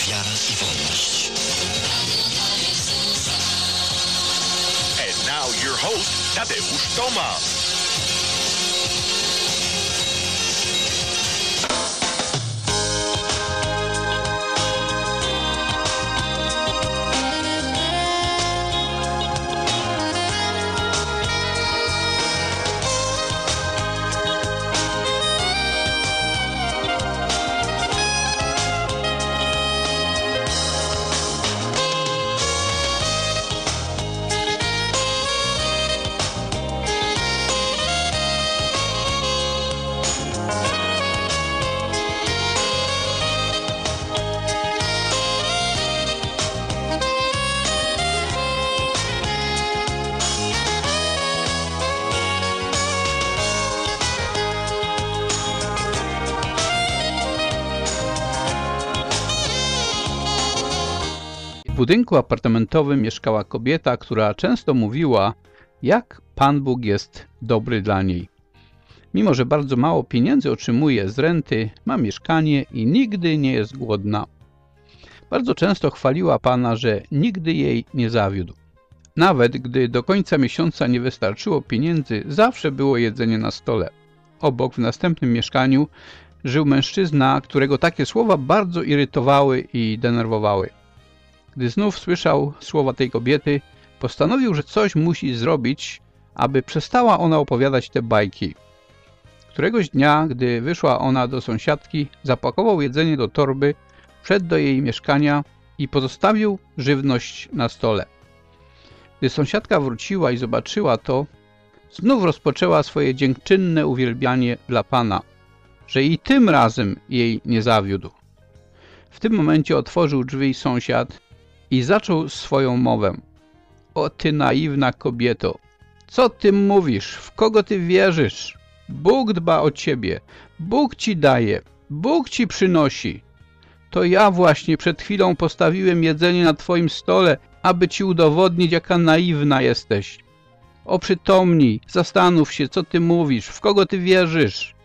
wiara i wolność. And now your host, Tadeusz Tomasz. W budynku apartamentowym mieszkała kobieta, która często mówiła, jak Pan Bóg jest dobry dla niej. Mimo że bardzo mało pieniędzy otrzymuje z renty, ma mieszkanie i nigdy nie jest głodna. Bardzo często chwaliła Pana, że nigdy jej nie zawiódł. Nawet gdy do końca miesiąca nie wystarczyło pieniędzy, zawsze było jedzenie na stole. Obok, w następnym mieszkaniu, żył mężczyzna, którego takie słowa bardzo irytowały i denerwowały. Gdy znów słyszał słowa tej kobiety, postanowił, że coś musi zrobić, aby przestała ona opowiadać te bajki. Któregoś dnia, gdy wyszła ona do sąsiadki, zapakował jedzenie do torby, wszedł do jej mieszkania i pozostawił żywność na stole. Gdy sąsiadka wróciła i zobaczyła to, znów rozpoczęła swoje dziękczynne uwielbianie dla Pana, że i tym razem jej nie zawiódł. W tym momencie otworzył drzwi sąsiad i zaczął swoją mowę. O ty naiwna kobieto, co ty mówisz? W kogo ty wierzysz? Bóg dba o ciebie, Bóg ci daje, Bóg ci przynosi. To ja właśnie przed chwilą postawiłem jedzenie na twoim stole, aby ci udowodnić, jaka naiwna jesteś. Oprzytomnij, zastanów się, co ty mówisz, w kogo ty wierzysz.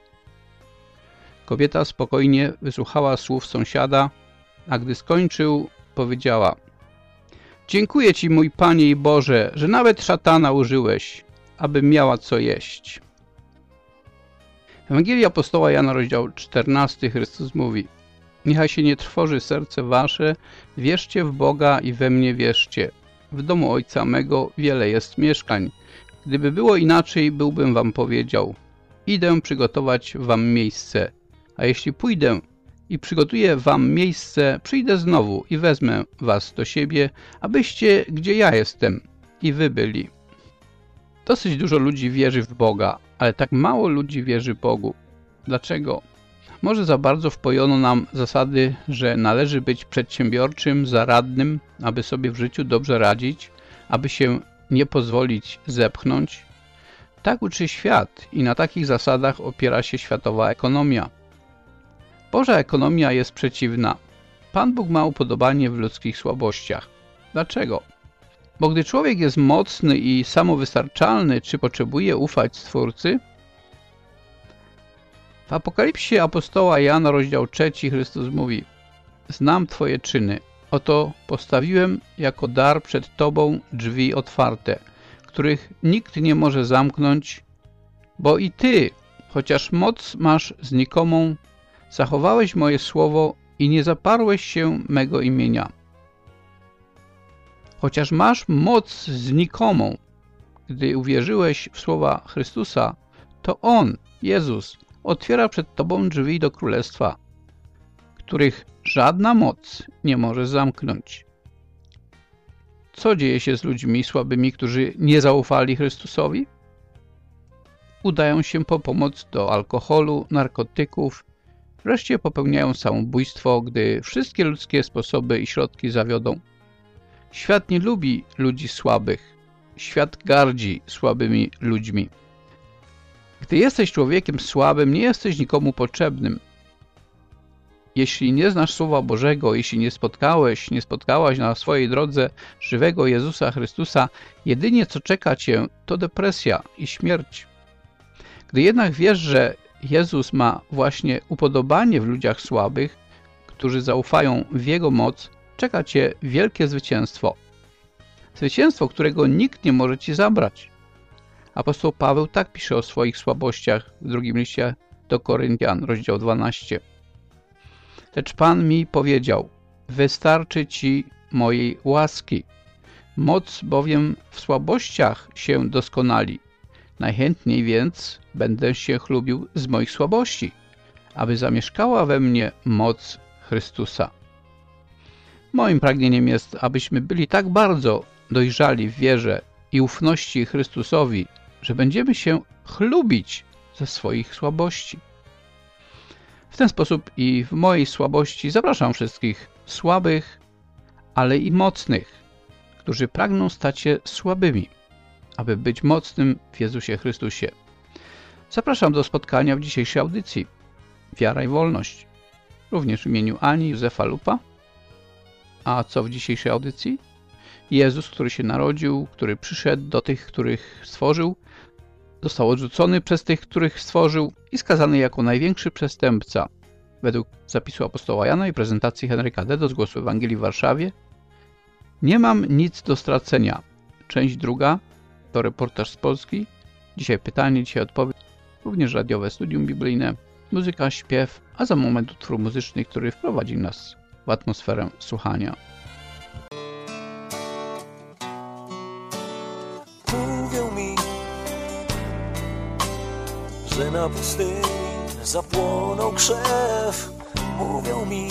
Kobieta spokojnie wysłuchała słów sąsiada, a gdy skończył, powiedziała: dziękuję ci, mój Panie i Boże, że nawet szatana użyłeś, aby miała co jeść. W Ewangelii apostoła Jana, rozdział 14, Chrystus mówi: niechaj się nie trwoży serce wasze, wierzcie w Boga i we mnie wierzcie. W domu Ojca mego wiele jest mieszkań. Gdyby było inaczej, byłbym wam powiedział: idę przygotować wam miejsce, a jeśli pójdę i przygotuję wam miejsce, przyjdę znowu i wezmę was do siebie, abyście, gdzie ja jestem, i wy byli. Dosyć dużo ludzi wierzy w Boga, ale tak mało ludzi wierzy Bogu. Dlaczego? Może za bardzo wpojono nam zasady, że należy być przedsiębiorczym, zaradnym, aby sobie w życiu dobrze radzić, aby się nie pozwolić zepchnąć. Tak uczy świat i na takich zasadach opiera się światowa ekonomia. Boża ekonomia jest przeciwna. Pan Bóg ma upodobanie w ludzkich słabościach. Dlaczego? Bo gdy człowiek jest mocny i samowystarczalny, czy potrzebuje ufać Stwórcy? W Apokalipsie apostoła Jana, rozdział 3, Chrystus mówi: znam Twoje czyny. Oto postawiłem jako dar przed Tobą drzwi otwarte, których nikt nie może zamknąć, bo i Ty, chociaż moc masz znikomą, zachowałeś moje słowo i nie zaparłeś się mego imienia. Chociaż masz moc znikomą, gdy uwierzyłeś w słowa Chrystusa, to On, Jezus, otwiera przed Tobą drzwi do Królestwa, których żadna moc nie może zamknąć. Co dzieje się z ludźmi słabymi, którzy nie zaufali Chrystusowi? Udają się po pomoc do alkoholu, narkotyków, wreszcie popełniają samobójstwo, gdy wszystkie ludzkie sposoby i środki zawiodą. Świat nie lubi ludzi słabych. Świat gardzi słabymi ludźmi. Gdy jesteś człowiekiem słabym, nie jesteś nikomu potrzebnym. Jeśli nie znasz Słowa Bożego, jeśli nie spotkałaś na swojej drodze żywego Jezusa Chrystusa, jedynie co czeka cię, to depresja i śmierć. Gdy jednak wiesz, że Jezus ma właśnie upodobanie w ludziach słabych, którzy zaufają w Jego moc, czeka Cię wielkie zwycięstwo. Zwycięstwo, którego nikt nie może Ci zabrać. Apostoł Paweł tak pisze o swoich słabościach w drugim liście do Koryntian, rozdział 12. Lecz Pan mi powiedział, wystarczy Ci mojej łaski. Moc bowiem w słabościach się doskonali. Najchętniej więc będę się chlubił z moich słabości, aby zamieszkała we mnie moc Chrystusa. Moim pragnieniem jest, abyśmy byli tak bardzo dojrzali w wierze i ufności Chrystusowi, że będziemy się chlubić ze swoich słabości. W ten sposób i w mojej słabości zapraszam wszystkich słabych, ale i mocnych, którzy pragną stać się słabymi, aby być mocnym w Jezusie Chrystusie. Zapraszam do spotkania w dzisiejszej audycji Wiara i Wolność, również w imieniu Ani i Józefa Lupa. A co w dzisiejszej audycji? Jezus, który się narodził, który przyszedł do tych, których stworzył, został odrzucony przez tych, których stworzył i skazany jako największy przestępca. Według zapisu apostoła Jana i prezentacji Henryka D. do zgłosu Ewangelii w Warszawie. Nie mam nic do stracenia. Część druga to reportaż z Polski. Dzisiaj pytanie, dzisiaj odpowiedź. Również radiowe studium biblijne, muzyka, śpiew, a za moment utwór muzyczny, który wprowadzi nas w atmosferę słuchania. Mówią mi, że na pustyni zapłonął krzew. Mówią mi,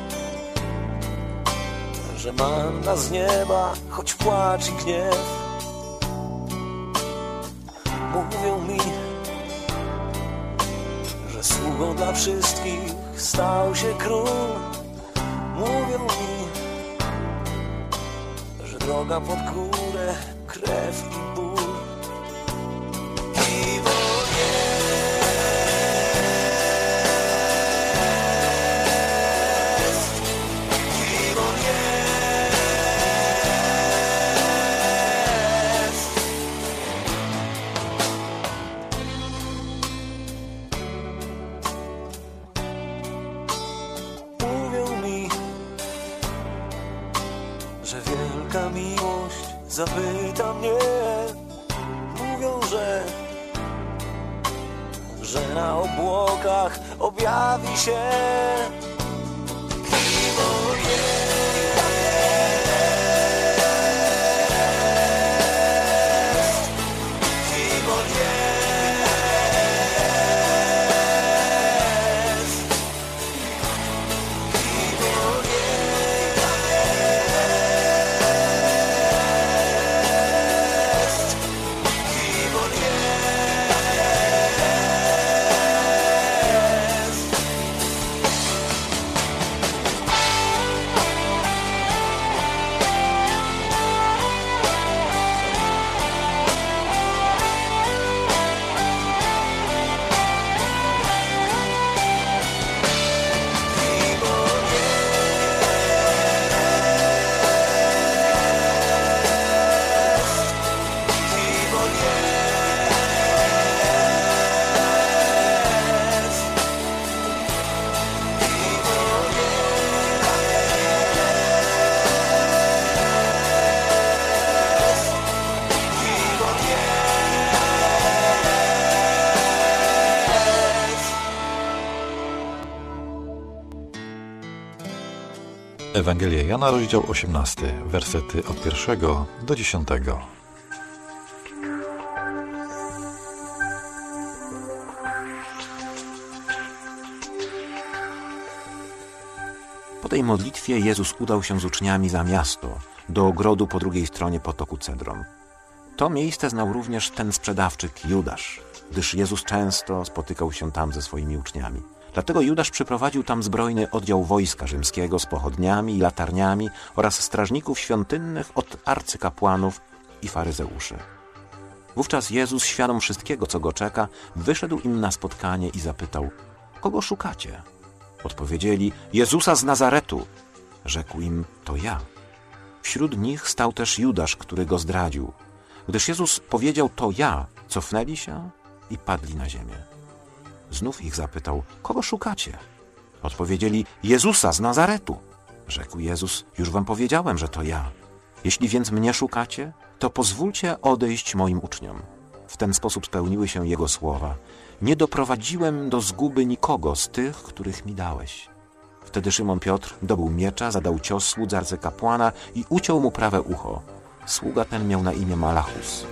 że manna z nieba, choć płacz i gniew. Mówią mi, że sługą dla wszystkich stał się król. Mówią mi, że droga pod górę, krew i ból. I miłość zapyta mnie. Mówią, że na obłokach objawi się. Ewangelia Jana, rozdział 18, wersety od 1 do 10. Po tej modlitwie Jezus udał się z uczniami za miasto, do ogrodu po drugiej stronie potoku Cedron. To miejsce znał również ten sprzedawczyk Judasz, gdyż Jezus często spotykał się tam ze swoimi uczniami. Dlatego Judasz przyprowadził tam zbrojny oddział wojska rzymskiego z pochodniami i latarniami oraz strażników świątynnych od arcykapłanów i faryzeuszy. Wówczas Jezus, świadom wszystkiego, co go czeka, wyszedł im na spotkanie i zapytał: kogo szukacie? Odpowiedzieli: Jezusa z Nazaretu. Rzekł im: to ja. Wśród nich stał też Judasz, który go zdradził. Gdyż Jezus powiedział: to ja, cofnęli się i padli na ziemię. Znów ich zapytał: kogo szukacie? Odpowiedzieli: Jezusa z Nazaretu. Rzekł Jezus: już wam powiedziałem, że to ja. Jeśli więc mnie szukacie, to pozwólcie odejść moim uczniom. W ten sposób spełniły się jego słowa: nie doprowadziłem do zguby nikogo z tych, których mi dałeś. Wtedy Szymon Piotr dobył miecza, zadał cios słudze arcykapłana i uciął mu prawe ucho. Sługa ten miał na imię Malachus.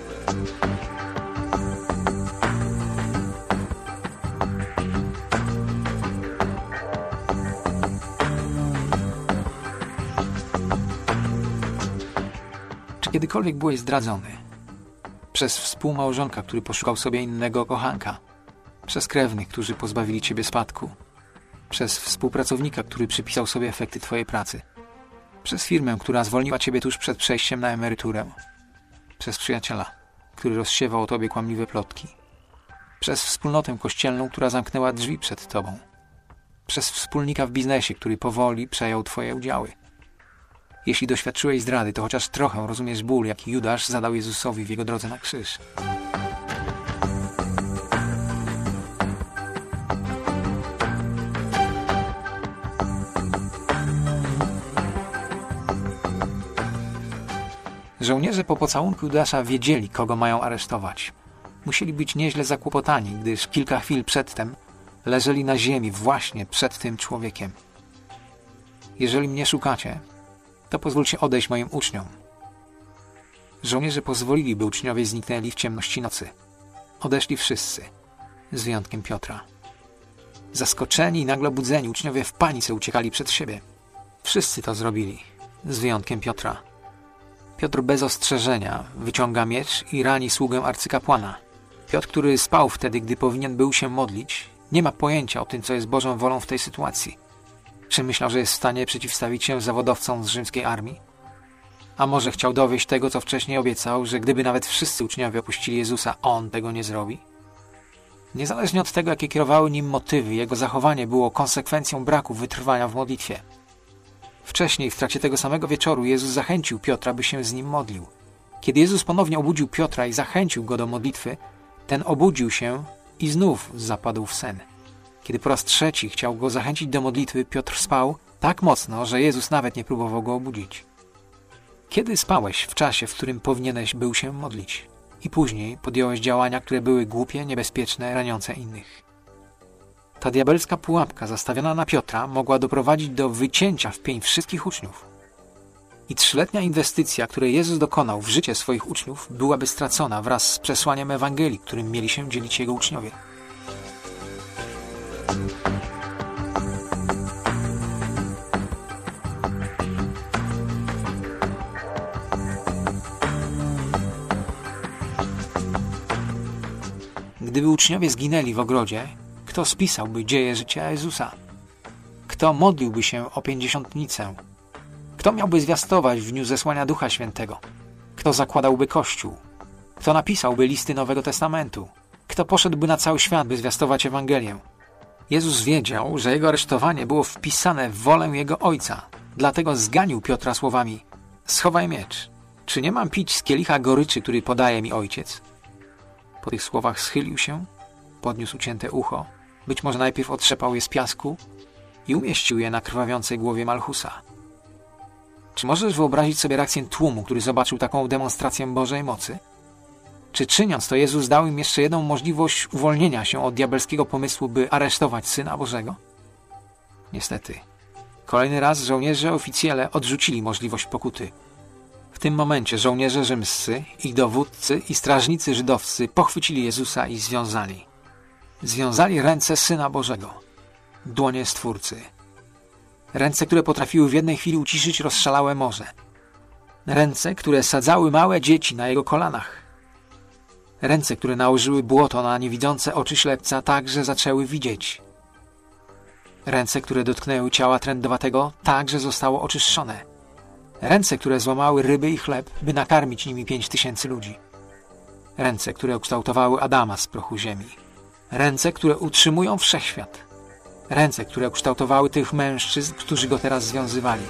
Czy kiedykolwiek byłeś zdradzony? Przez współmałżonka, który poszukał sobie innego kochanka? Przez krewnych, którzy pozbawili ciebie spadku? Przez współpracownika, który przypisał sobie efekty twojej pracy? Przez firmę, która zwolniła ciebie tuż przed przejściem na emeryturę? Przez przyjaciela, który rozsiewał o tobie kłamliwe plotki? Przez wspólnotę kościelną, która zamknęła drzwi przed tobą? Przez wspólnika w biznesie, który powoli przejął twoje udziały? Jeśli doświadczyłeś zdrady, to chociaż trochę rozumiesz ból, jaki Judasz zadał Jezusowi w jego drodze na krzyż. Żołnierze po pocałunku Judasza wiedzieli, kogo mają aresztować. Musieli być nieźle zakłopotani, gdyż kilka chwil przedtem leżeli na ziemi właśnie przed tym człowiekiem. Jeżeli mnie szukacie, to pozwólcie odejść moim uczniom. Żołnierze pozwolili, by uczniowie zniknęli w ciemności nocy. Odeszli wszyscy, z wyjątkiem Piotra. Zaskoczeni i nagle budzeni, uczniowie w panice uciekali przed siebie. Wszyscy to zrobili, z wyjątkiem Piotra. Piotr bez ostrzeżenia wyciąga miecz i rani sługę arcykapłana. Piotr, który spał wtedy, gdy powinien był się modlić, nie ma pojęcia o tym, co jest Bożą wolą w tej sytuacji. Czy myślał, że jest w stanie przeciwstawić się zawodowcom z rzymskiej armii? A może chciał dowieść tego, co wcześniej obiecał, że gdyby nawet wszyscy uczniowie opuścili Jezusa, on tego nie zrobi? Niezależnie od tego, jakie kierowały nim motywy, jego zachowanie było konsekwencją braku wytrwania w modlitwie. Wcześniej, w trakcie tego samego wieczoru, Jezus zachęcił Piotra, by się z nim modlił. Kiedy Jezus ponownie obudził Piotra i zachęcił go do modlitwy, ten obudził się i znów zapadł w sen. Kiedy po raz trzeci chciał go zachęcić do modlitwy, Piotr spał tak mocno, że Jezus nawet nie próbował go obudzić. Kiedy spałeś w czasie, w którym powinieneś był się modlić i później podjąłeś działania, które były głupie, niebezpieczne, raniące innych? Ta diabelska pułapka zastawiona na Piotra mogła doprowadzić do wycięcia w pień wszystkich uczniów. I 3-letnia inwestycja, której Jezus dokonał w życie swoich uczniów, byłaby stracona wraz z przesłaniem Ewangelii, którym mieli się dzielić jego uczniowie. Gdyby uczniowie zginęli w ogrodzie, kto spisałby dzieje życia Jezusa? Kto modliłby się o pięćdziesiątnicę? Kto miałby zwiastować w dniu zesłania Ducha Świętego? Kto zakładałby Kościół? Kto napisałby listy Nowego Testamentu? Kto poszedłby na cały świat, by zwiastować Ewangelię? Jezus wiedział, że jego aresztowanie było wpisane w wolę jego Ojca. Dlatego zganił Piotra słowami: schowaj miecz. Czy nie mam pić z kielicha goryczy, który podaje mi Ojciec? Po tych słowach schylił się, podniósł ucięte ucho, być może najpierw otrzepał je z piasku i umieścił je na krwawiącej głowie Malchusa. Czy możesz wyobrazić sobie reakcję tłumu, który zobaczył taką demonstrację Bożej mocy? Czy czyniąc to Jezus dał im jeszcze jedną możliwość uwolnienia się od diabelskiego pomysłu, by aresztować Syna Bożego? Niestety. Kolejny raz żołnierze oficjele odrzucili możliwość pokuty. W tym momencie żołnierze rzymscy, ich dowódcy i strażnicy żydowscy pochwycili Jezusa i związali. Związali ręce Syna Bożego, dłonie Stwórcy. Ręce, które potrafiły w jednej chwili uciszyć rozszalałe morze. Ręce, które sadzały małe dzieci na jego kolanach. Ręce, które nałożyły błoto na niewidzące oczy ślepca tak, że zaczęły widzieć. Ręce, które dotknęły ciała trędowatego tak, że zostało oczyszczone. Ręce, które złamały ryby i chleb, by nakarmić nimi 5000 ludzi. Ręce, które ukształtowały Adama z prochu ziemi. Ręce, które utrzymują wszechświat. Ręce, które ukształtowały tych mężczyzn, którzy go teraz związywali.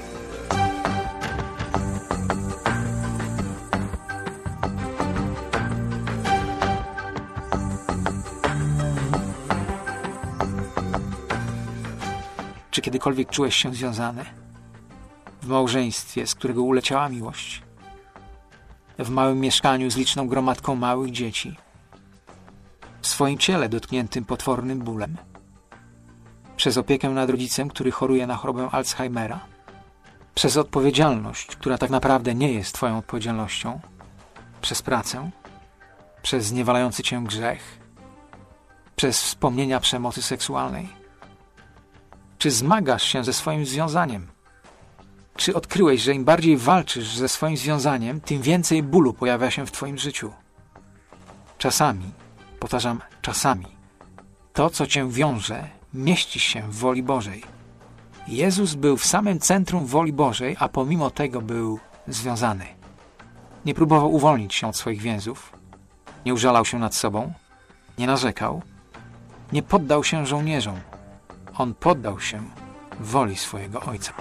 Czy kiedykolwiek czułeś się związany? W małżeństwie, z którego uleciała miłość? W małym mieszkaniu z liczną gromadką małych dzieci? W swoim ciele dotkniętym potwornym bólem? Przez opiekę nad rodzicem, który choruje na chorobę Alzheimera? Przez odpowiedzialność, która tak naprawdę nie jest twoją odpowiedzialnością? Przez pracę? Przez zniewalający cię grzech? Przez wspomnienia przemocy seksualnej? Czy zmagasz się ze swoim związaniem? Czy odkryłeś, że im bardziej walczysz ze swoim związaniem, tym więcej bólu pojawia się w twoim życiu? Czasami, powtarzam, czasami, to, co cię wiąże, mieści się w woli Bożej. Jezus był w samym centrum woli Bożej, a pomimo tego był związany. Nie próbował uwolnić się od swoich więzów, nie użalał się nad sobą, nie narzekał, nie poddał się żołnierzom. On poddał się woli swojego Ojca.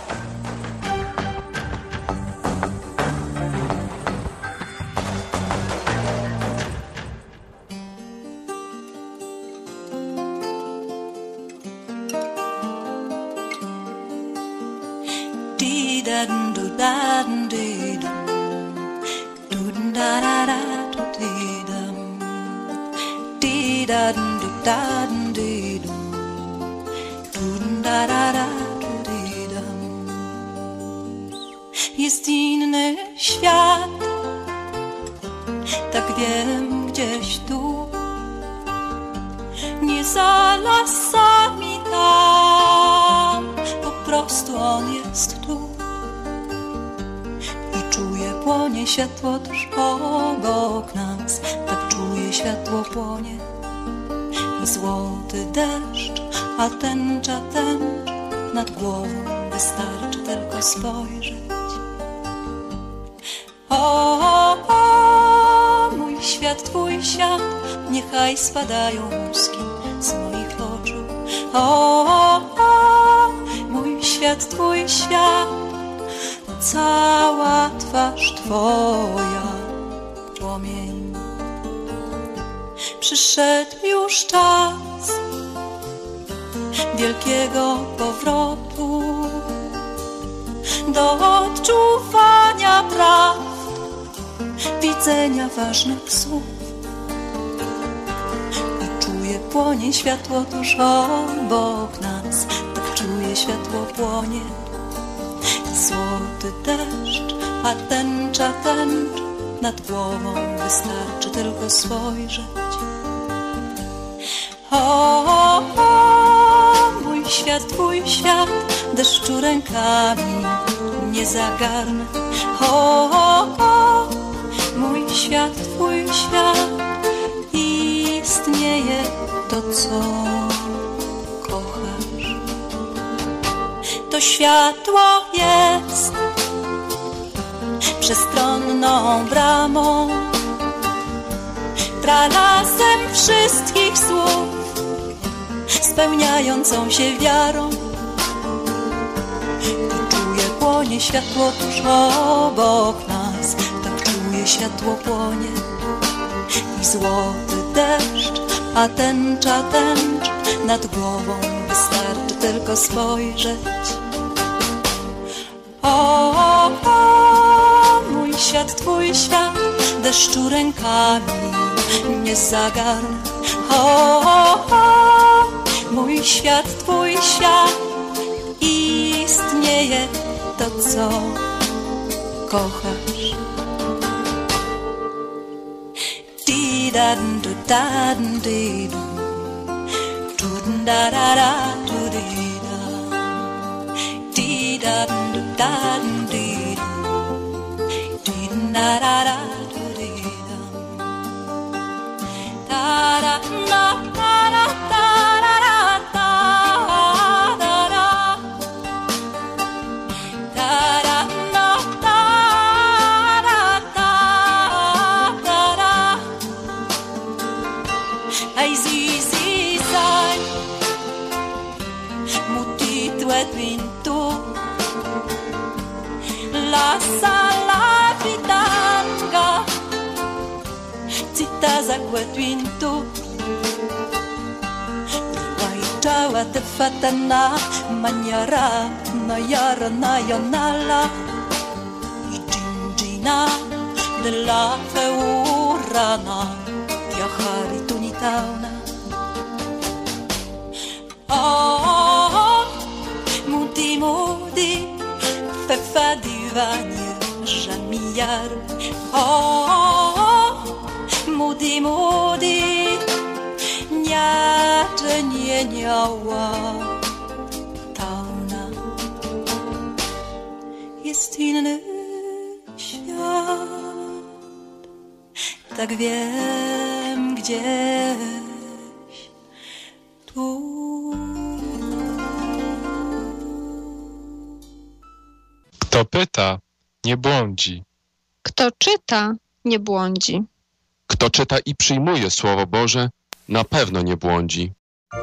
Jest inny świat, tak wiem, gdzieś tu, nie za lasami tam, po prostu on jest tu. I czuję, płonie światło tuż obok nas, tak czuję, światło płonie. I złoty deszcz, a tęcza tęcz nad głową, wystarczy tylko spojrzeć. O, mój świat, twój świat, niechaj spadają łuski z moich oczu. O, mój świat, twój świat, cała twarz twoja płomień. Przyszedł już czas wielkiego powrotu do odczuwania praw, widzenia ważnych słów. I czuję, płonie światło tuż obok nas, tak czuję, światło płonie. Złoty deszcz, a tęcza tęcz nad głową, wystarczy tylko spojrzeć. O, mój świat, twój świat, deszczu rękami nie zagarnę. O, mój świat, twój świat, istnieje to, co kochasz. To światło jest przestronną bramą, tralazem wszystkich słów, spełniającą się wiarą. I czuję, płonie światło tuż obok nas, tak czuję, światło płonie. I złoty deszcz, a tęcza tęcz nad głową, wystarczy tylko spojrzeć. O, mój świat, twój świat, deszczu rękami nie zagarnę. O, mój świat, twój świat, istnieje to, co kochasz. Di-da-dum, du-da-dum, di-dum, du-da-da-da, du-di-da. Di-da-dum, du-da-dum, di-dum, di-da-da-da, du-di-da. Da-da-da, da-da-da. La sala pitanga, zitta za quatinto, vai jawa te fatana manyara na yara na yonala I dżindzina della feurana jahari tunitauna Mudi mudi fefa diwanie żamiar Mudi mudi niacze nie niała tauna Jest inny świat Tak wiem gdzieś tu Kto pyta, nie błądzi. Kto czyta, nie błądzi. Kto czyta i przyjmuje Słowo Boże, na pewno nie błądzi.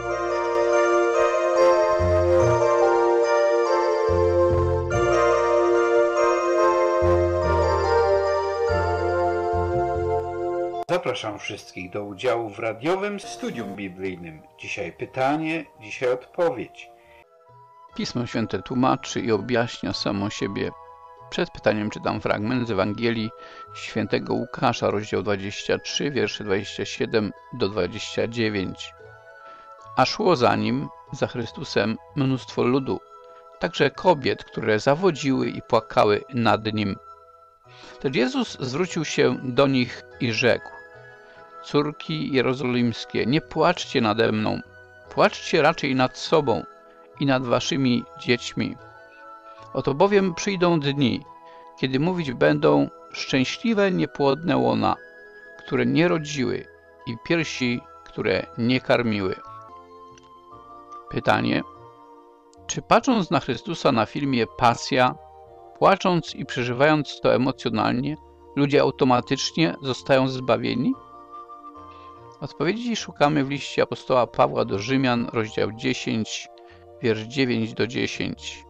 Zapraszam wszystkich do udziału w radiowym studium biblijnym. Dzisiaj pytanie, dzisiaj odpowiedź. Pismo Święte tłumaczy i objaśnia samo siebie. Przed pytaniem czytam fragment z Ewangelii Świętego Łukasza, rozdział 23, wiersze 27 do 29. A szło za nim, za Chrystusem, mnóstwo ludu, także kobiet, które zawodziły i płakały nad nim. Lecz Jezus zwrócił się do nich i rzekł: Córki jerozolimskie, nie płaczcie nade mną, płaczcie raczej nad sobą i nad waszymi dziećmi. Oto bowiem przyjdą dni, kiedy mówić będą: szczęśliwe niepłodne łona, które nie rodziły, i piersi, które nie karmiły. Pytanie: czy patrząc na Chrystusa na filmie Pasja, płacząc i przeżywając to emocjonalnie, ludzie automatycznie zostają zbawieni? Odpowiedzi szukamy w liście apostoła Pawła do Rzymian, rozdział 10, wiersz 9 do 10.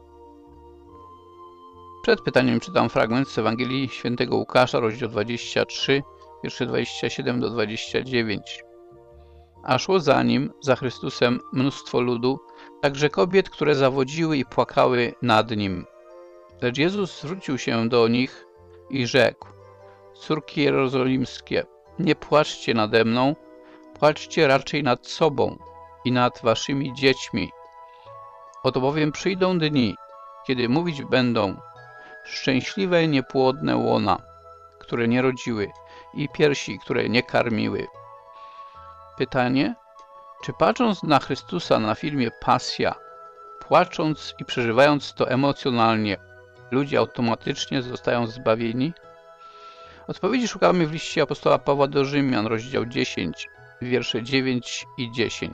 Przed pytaniem czytam fragment z Ewangelii Świętego Łukasza, rozdział 23, wiersze 27 do 29. A szło za nim, za Chrystusem, mnóstwo ludu, także kobiet, które zawodziły i płakały nad nim. Lecz Jezus zwrócił się do nich i rzekł: Córki jerozolimskie, nie płaczcie nade mną, płaczcie raczej nad sobą i nad waszymi dziećmi. Oto bowiem przyjdą dni, kiedy mówić będą: szczęśliwe niepłodne łona, które nie rodziły, i piersi, które nie karmiły. Pytanie: czy patrząc na Chrystusa na filmie Pasja, płacząc i przeżywając to emocjonalnie, ludzie automatycznie zostają zbawieni? Odpowiedzi szukamy w liście apostoła Pawła do Rzymian, rozdział 10, wiersze 9 i 10.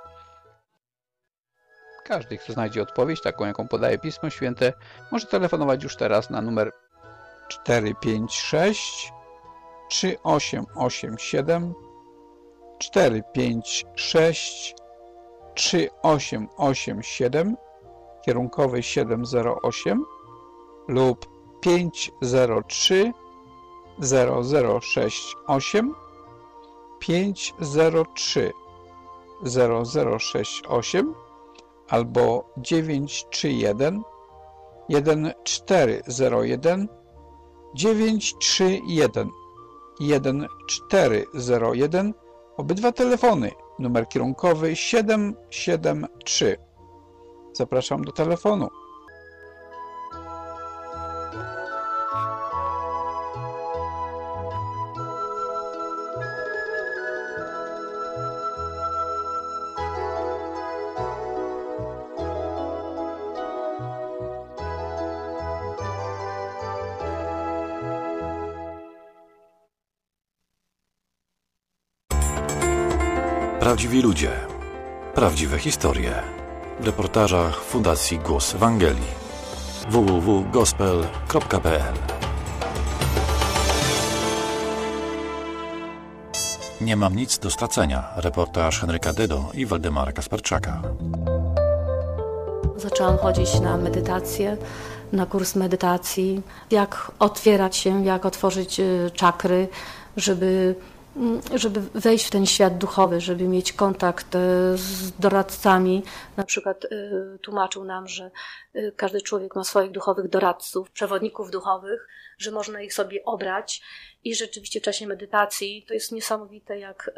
Każdy, kto znajdzie odpowiedź, taką jaką podaje Pismo Święte, może telefonować już teraz na numer 456 3887 456 3887 kierunkowy 708 lub 503 0068 503 0068 albo 931 1401 931 1401. Obydwa telefony, numer kierunkowy 773. Zapraszam do telefonu. Prawdziwi ludzie, prawdziwe historie. W reportażach Fundacji Głos Ewangelii. www.gospel.pl. Nie mam nic do stracenia. Reportaż Henryka Dydo i Waldemara Kasperczaka. Zaczęłam chodzić na medytację, na kurs medytacji, jak otwierać się, jak otworzyć czakry, żeby żeby wejść w ten świat duchowy, żeby mieć kontakt z doradcami. Na przykład tłumaczył nam, że każdy człowiek ma swoich duchowych doradców, przewodników duchowych, że można ich sobie obrać i rzeczywiście w czasie medytacji to jest niesamowite, jak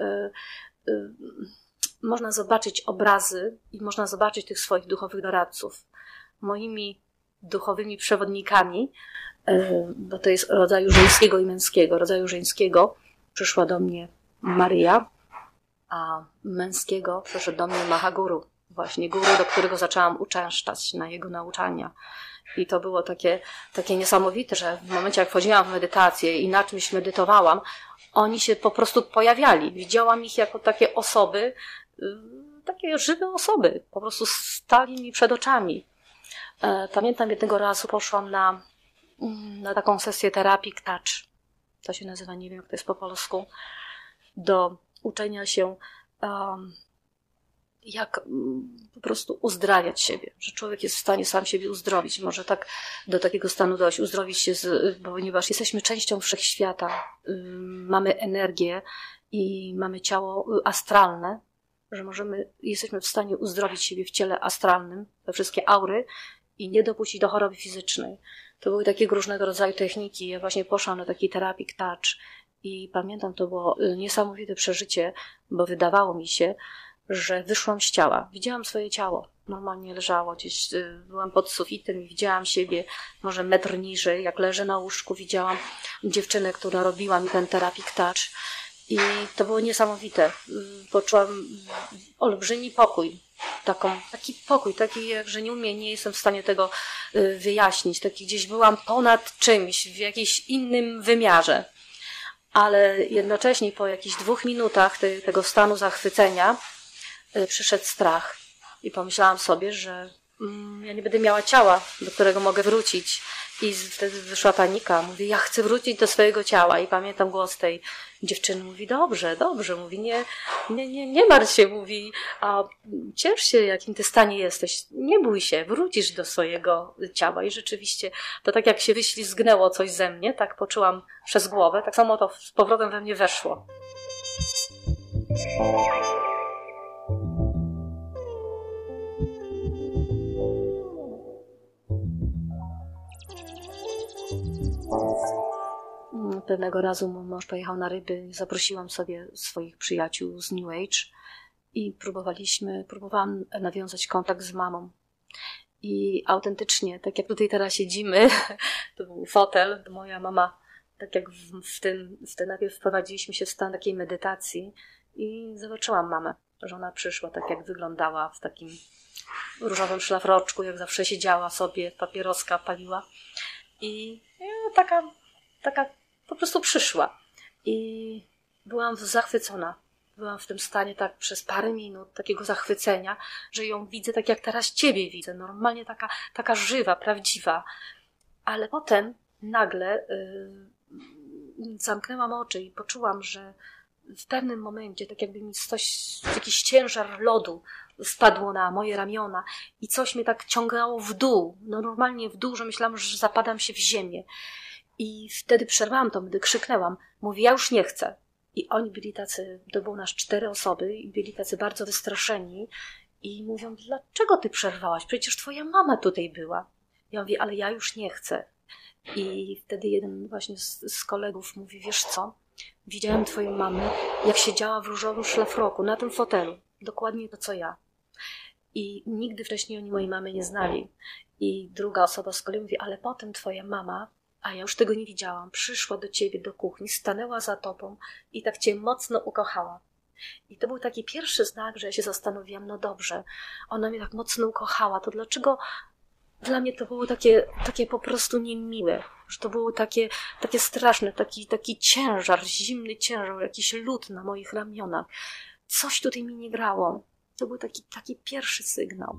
można zobaczyć obrazy i można zobaczyć tych swoich duchowych doradców. Moimi duchowymi przewodnikami, bo to jest rodzaju żeńskiego i męskiego. Rodzaju żeńskiego przyszła do mnie Maryja, a męskiego przyszedł do mnie Mahaguru. Właśnie guru, do którego zaczęłam uczęszczać na jego nauczania. I to było takie niesamowite, że w momencie, jak wchodziłam w medytację i na czymś medytowałam, oni się po prostu pojawiali. Widziałam ich jako takie osoby, takie żywe osoby. Po prostu stali mi przed oczami. Pamiętam jednego razu poszłam na taką sesję terapii touch. To się nazywa, nie wiem jak to jest po polsku, do uczenia się jak po prostu uzdrawiać siebie, że człowiek jest w stanie sam siebie uzdrowić. Może tak do takiego stanu dojść, uzdrowić się, ponieważ jesteśmy częścią wszechświata, mamy energię i mamy ciało astralne, że jesteśmy w stanie uzdrowić siebie w ciele astralnym, te wszystkie aury i nie dopuścić do choroby fizycznej. To były takie różnego rodzaju techniki. Ja właśnie poszłam na taki therapy touch i pamiętam, to było niesamowite przeżycie, bo wydawało mi się, że wyszłam z ciała. Widziałam swoje ciało. Normalnie leżało gdzieś, byłam pod sufitem i widziałam siebie może metr niżej. Jak leżę na łóżku, widziałam dziewczynę, która robiła mi ten therapy touch. I to było niesamowite. Poczułam olbrzymi pokój. Taki pokój, że nie jestem w stanie tego wyjaśnić. Gdzieś byłam ponad czymś, w jakimś innym wymiarze. Ale jednocześnie po jakichś 2 minutach tego stanu zachwycenia przyszedł strach. I pomyślałam sobie, że ja nie będę miała ciała, do którego mogę wrócić. I wtedy wyszła panika. Mówi, ja chcę wrócić do swojego ciała. I pamiętam głos tej dziewczyny. Mówi, dobrze, mówi, nie martw się, mówi, a ciesz się, jakim ty stanie jesteś. Nie bój się, wrócisz do swojego ciała. I rzeczywiście to tak jak się wyślizgnęło coś ze mnie, tak poczułam przez głowę, tak samo to z powrotem we mnie weszło. Pewnego razu mój mąż pojechał na ryby, zaprosiłam sobie swoich przyjaciół z New Age i próbowałam nawiązać kontakt z mamą. I autentycznie, tak jak tutaj teraz siedzimy, to był fotel, moja mama, tak jak najpierw wprowadziliśmy się w stan takiej medytacji i zobaczyłam mamę, że ona przyszła tak jak wyglądała w takim różowym szlafroczku, jak zawsze siedziała sobie, papieroska paliła i taka po prostu przyszła i byłam zachwycona. Byłam w tym stanie tak przez parę minut takiego zachwycenia, że ją widzę tak jak teraz ciebie widzę. Normalnie taka żywa, prawdziwa. Ale potem nagle zamknęłam oczy i poczułam, że w pewnym momencie tak jakby mi jakiś ciężar lodu spadło na moje ramiona i coś mnie tak ciągało w dół. No normalnie w dół, że myślałam, że zapadam się w ziemię. I wtedy przerwałam to, gdy krzyknęłam. Mówi, ja już nie chcę. I oni byli tacy, to było nas 4 osoby i byli tacy bardzo wystraszeni i mówią, dlaczego ty przerwałaś? Przecież twoja mama tutaj była. Ja mówię, ale ja już nie chcę. I wtedy jeden właśnie z kolegów mówi, wiesz co? Widziałem twoją mamę, jak siedziała w różowym szlafroku na tym fotelu. Dokładnie to, co ja. I nigdy wcześniej oni mojej mamy nie znali. I druga osoba z kolei mówi, ale potem twoja mama, a ja już tego nie widziałam, przyszła do ciebie do kuchni, stanęła za tobą i tak cię mocno ukochała. I to był taki pierwszy znak, że ja się zastanowiłam, no dobrze, ona mnie tak mocno ukochała, to dlaczego dla mnie to było takie po prostu niemiłe, że to było takie straszne, taki ciężar, zimny ciężar, jakiś lód na moich ramionach. Coś tutaj mi nie grało. To był taki pierwszy sygnał.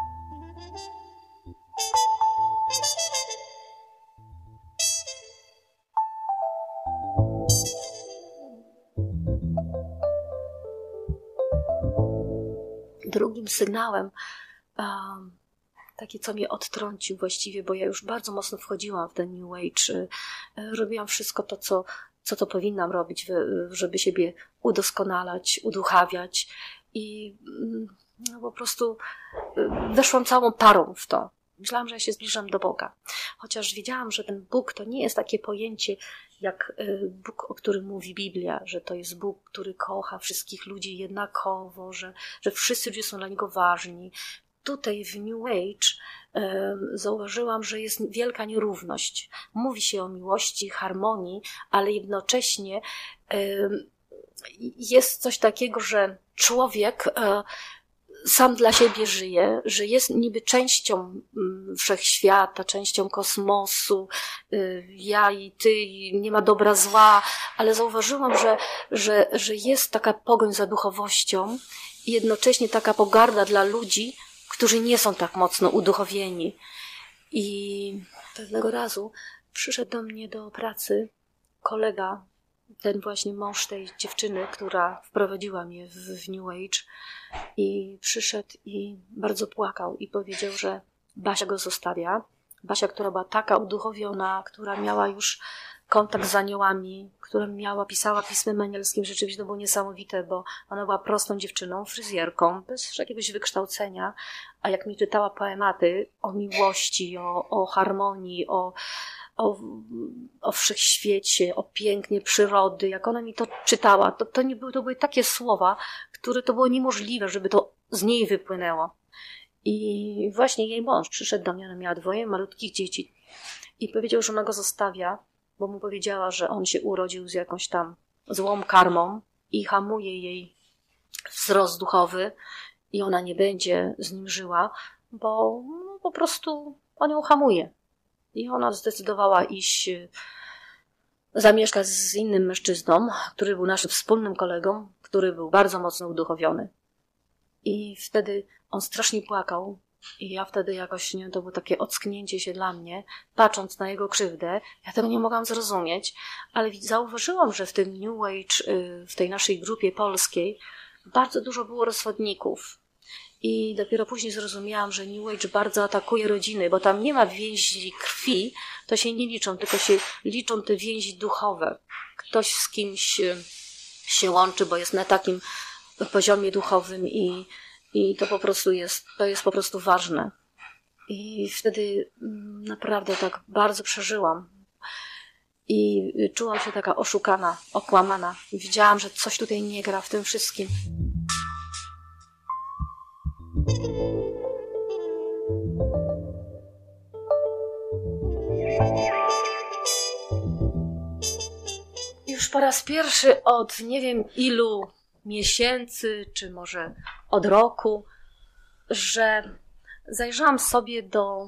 Drugim sygnałem, taki co mnie odtrącił właściwie, bo ja już bardzo mocno wchodziłam w ten New Age, robiłam wszystko to, co to powinnam robić, żeby siebie udoskonalać, uduchawiać i po prostu weszłam całą parą w to. Myślałam, że ja się zbliżam do Boga. Chociaż wiedziałam, że ten Bóg to nie jest takie pojęcie jak Bóg, o którym mówi Biblia, że to jest Bóg, który kocha wszystkich ludzi jednakowo, że wszyscy ludzie są dla Niego ważni. Tutaj w New Age zauważyłam, że jest wielka nierówność. Mówi się o miłości, harmonii, ale jednocześnie jest coś takiego, że człowiek sam dla siebie żyje, że jest niby częścią wszechświata, częścią kosmosu, ja i ty, i nie ma dobra, zła, ale zauważyłam, że jest taka pogoń za duchowością i jednocześnie taka pogarda dla ludzi, którzy nie są tak mocno uduchowieni. I pewnego razu przyszedł do mnie do pracy kolega, ten właśnie mąż tej dziewczyny, która wprowadziła mnie w New Age, i przyszedł i bardzo płakał i powiedział, że Basia go zostawia. Basia, która była taka uduchowiona, która miała już kontakt z aniołami, która pisała pismem anielskim. Rzeczywiście to było niesamowite, bo ona była prostą dziewczyną, fryzjerką, bez jakiegoś wykształcenia, a jak mi czytała poematy o miłości, o harmonii, o wszechświecie, o pięknie przyrody, jak ona mi to czytała, to były takie słowa, które to było niemożliwe, żeby to z niej wypłynęło. I właśnie jej mąż przyszedł do mnie, ona miała 2 malutkich dzieci i powiedział, że ona go zostawia, bo mu powiedziała, że on się urodził z jakąś tam złą karmą i hamuje jej wzrost duchowy i ona nie będzie z nim żyła, bo po prostu on ją hamuje. I ona zdecydowała iść zamieszkać z innym mężczyzną, który był naszym wspólnym kolegą, który był bardzo mocno uduchowiony. I wtedy on strasznie płakał i ja wtedy jakoś, nie, to było takie ocknięcie się dla mnie, patrząc na jego krzywdę. Ja tego nie mogłam zrozumieć, ale zauważyłam, że w tym New Age, w tej naszej grupie polskiej bardzo dużo było rozwodników. I dopiero później zrozumiałam, że New Age bardzo atakuje rodziny, bo tam nie ma więzi krwi, to się nie liczą, tylko się liczą te więzi duchowe. Ktoś z kimś się łączy, bo jest na takim poziomie duchowym i to jest po prostu ważne. I wtedy naprawdę tak bardzo przeżyłam. I czułam się taka oszukana, okłamana. I widziałam, że coś tutaj nie gra w tym wszystkim. Już po raz pierwszy od nie wiem ilu miesięcy, czy może od roku, że zajrzałam sobie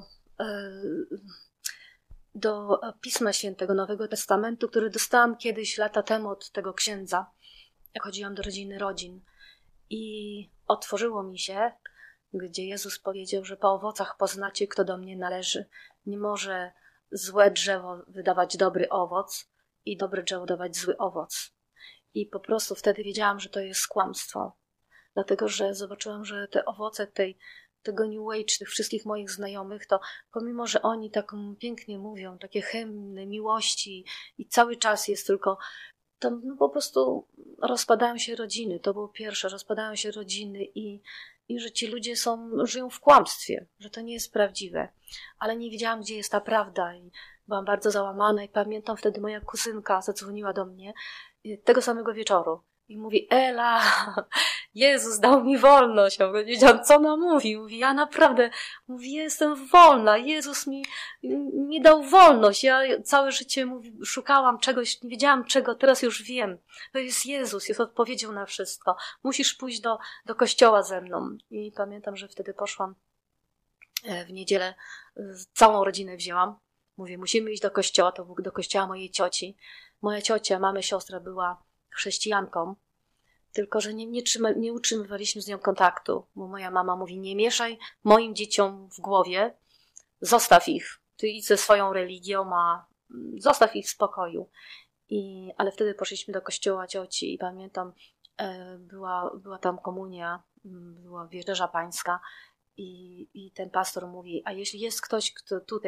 do Pisma Świętego Nowego Testamentu, który dostałam kiedyś lata temu od tego księdza, jak chodziłam do rodzin. I otworzyło mi się, gdzie Jezus powiedział, że po owocach poznacie, kto do mnie należy. Nie może złe drzewo wydawać dobry owoc i dobre drzewo dawać zły owoc. I po prostu wtedy wiedziałam, że to jest kłamstwo. Dlatego, że zobaczyłam, że te owoce tego New Age, tych wszystkich moich znajomych, to pomimo, że oni tak pięknie mówią, takie hymny miłości i cały czas jest tylko, to po prostu rozpadają się rodziny. To było pierwsze, rozpadają się rodziny i że ci ludzie żyją w kłamstwie, że to nie jest prawdziwe. Ale nie wiedziałam, gdzie jest ta prawda i byłam bardzo załamana i pamiętam wtedy moja kuzynka zadzwoniła do mnie tego samego wieczoru i mówi: Ela, Jezus dał mi wolność. Ja wiedziałam, co ona mówi. Mówi: ja naprawdę, jestem wolna. Jezus mi dał wolność. Ja całe życie szukałam czegoś, nie wiedziałam czego, teraz już wiem. To jest Jezus, jest odpowiedzią na wszystko. Musisz pójść do kościoła ze mną. I pamiętam, że wtedy poszłam w niedzielę, całą rodzinę wzięłam. Mówię: musimy iść do kościoła. To był do kościoła mojej cioci. Moja ciocia, mamy siostra, była chrześcijanką, tylko że nie utrzymywaliśmy z nią kontaktu, bo moja mama mówi: nie mieszaj moim dzieciom w głowie, zostaw ich, ty idź ze swoją religią, zostaw ich w spokoju. Ale wtedy poszliśmy do kościoła cioci i pamiętam, była tam komunia, była wieczerza pańska i ten pastor mówi: a jeśli jest ktoś, kto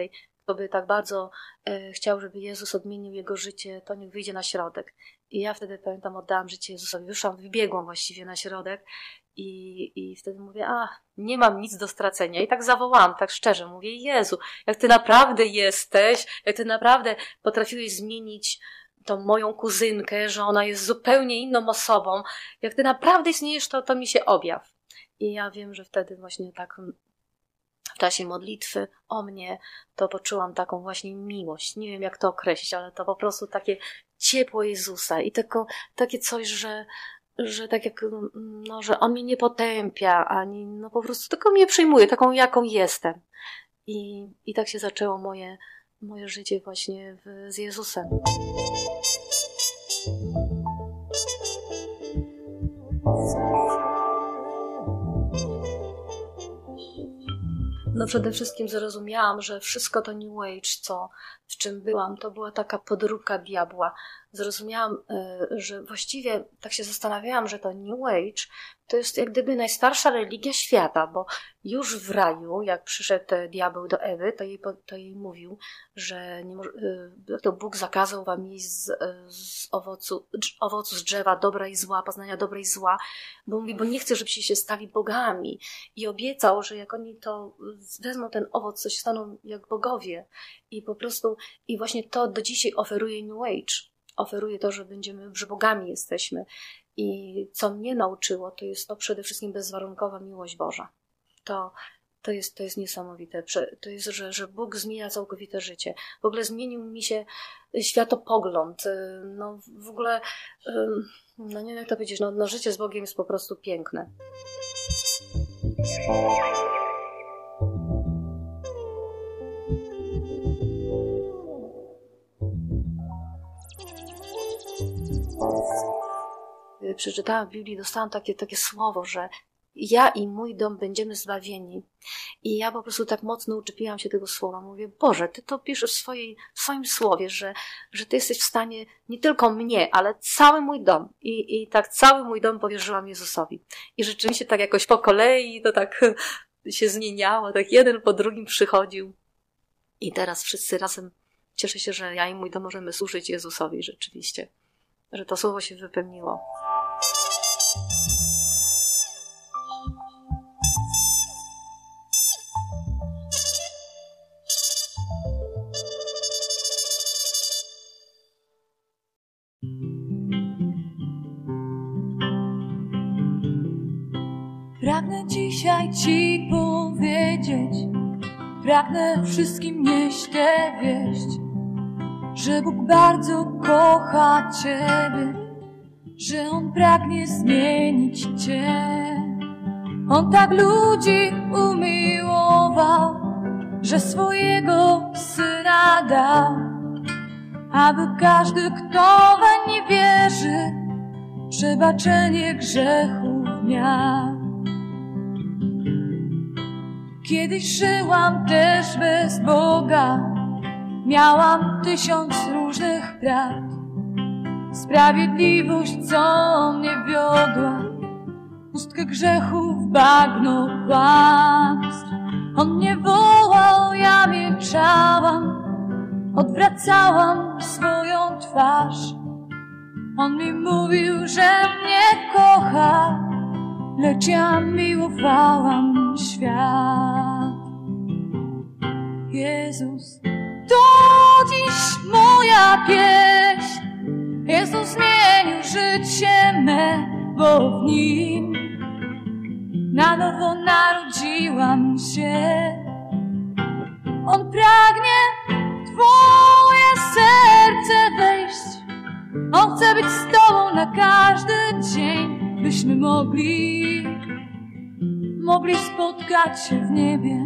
kto by tak bardzo chciał, żeby Jezus odmienił jego życie, to niech wyjdzie na środek. I ja wtedy, pamiętam, oddałam życie Jezusowi. Wybiegłam właściwie na środek i wtedy mówię, nie mam nic do stracenia. I tak zawołałam, tak szczerze, mówię, Jezu, jak Ty naprawdę jesteś, jak Ty naprawdę potrafiłeś zmienić tą moją kuzynkę, że ona jest zupełnie inną osobą, jak Ty naprawdę istniejesz, to mi się objaw. I ja wiem, że wtedy właśnie tak w czasie modlitwy o mnie to poczułam taką właśnie miłość. Nie wiem, jak to określić, ale to po prostu takie ciepło Jezusa i takie coś, że tak jak, że On mnie nie potępia, ani po prostu tylko mnie przyjmuje, taką jaką jestem. I tak się zaczęło moje życie właśnie z Jezusem. Przede wszystkim zrozumiałam, że wszystko to New Age, w czym byłam, to była taka podróbka diabła. Zrozumiałam, że właściwie tak się zastanawiałam, że to New Age to jest jak gdyby najstarsza religia świata, bo już w raju, jak przyszedł diabeł do Ewy, to jej mówił, że to Bóg zakazał wam jeść z owocu z drzewa dobra i zła, poznania dobra i zła, bo mówi, bo nie chce, żebyście się stali bogami. I obiecał, że jak oni to wezmą ten owoc, to się staną jak bogowie. I po prostu, i właśnie to do dzisiaj oferuje New Age. Oferuje to, że bogami jesteśmy. I co mnie nauczyło, to jest to przede wszystkim bezwarunkowa miłość Boża. To jest niesamowite. To jest, że Bóg zmienia całkowite życie. W ogóle zmienił mi się światopogląd. W ogóle, nie wiem jak to powiedzieć, życie z Bogiem jest po prostu piękne. Przeczytałam w Biblii, dostałam takie słowo, że ja i mój dom będziemy zbawieni. I ja po prostu tak mocno uczepiłam się tego słowa. Mówię, Boże, Ty to piszesz w swoim słowie, że Ty jesteś w stanie nie tylko mnie, ale cały mój dom. I tak cały mój dom powierzyłam Jezusowi. I rzeczywiście tak jakoś po kolei to tak się zmieniało, tak jeden po drugim przychodził. I teraz wszyscy razem cieszę się, że ja i mój dom możemy służyć Jezusowi rzeczywiście. Że to słowo się wypełniło. Pragnę dzisiaj Ci powiedzieć, pragnę wszystkim nieść tę wieść, że Bóg bardzo kocha Ciebie, że On pragnie zmienić Cię. On tak ludzi umiłował, że swojego Syna dał, aby każdy, kto weń nie wierzy, przebaczenie grzechów miał. Kiedyś żyłam też bez Boga, miałam 1000 różnych prawd. Sprawiedliwość, co mnie wiodła, pustkę grzechów, bagno kłamstw. On mnie wołał, ja milczałam, odwracałam swoją twarz. On mi mówił, że mnie kocha, lecz ja miłowałam świat. Jezus, to dziś moja pieśń. Jezus zmienił życie me, bo w Nim na nowo narodziłam się. On pragnie w Twoje serce wejść. On chce być z Tobą na każdy dzień, byśmy mogli spotkać się w niebie.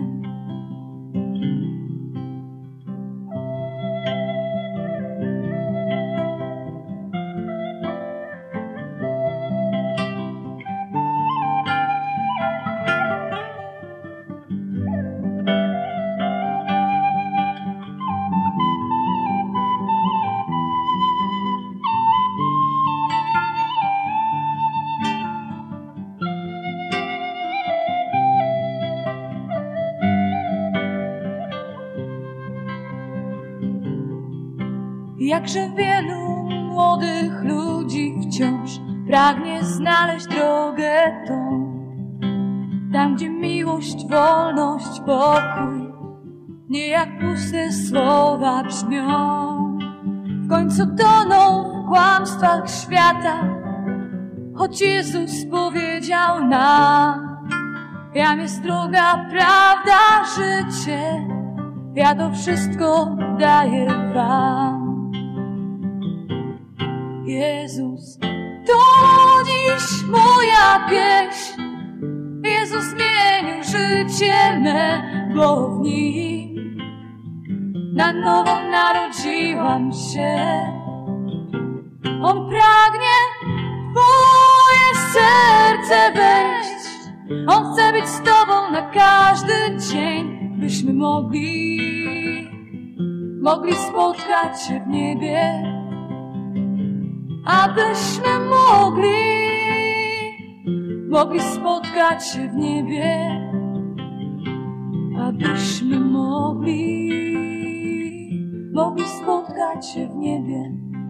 Jakże wielu młodych ludzi wciąż pragnie znaleźć drogę tą, tam gdzie miłość, wolność, pokój nie jak puste słowa brzmią. W końcu toną w kłamstwach świata, choć Jezus powiedział nam: jam jest droga, prawda, życie, ja to wszystko daję wam. Jezus, to dziś moja pieśń, Jezus zmienił życie me, bo w Nim na nowo narodziłam się. On pragnie w Twoje serce wejść, On chce być z Tobą na każdy dzień, byśmy mogli spotkać się w niebie, abyśmy mogli spotkać się w niebie, abyśmy mogli spotkać się w niebie.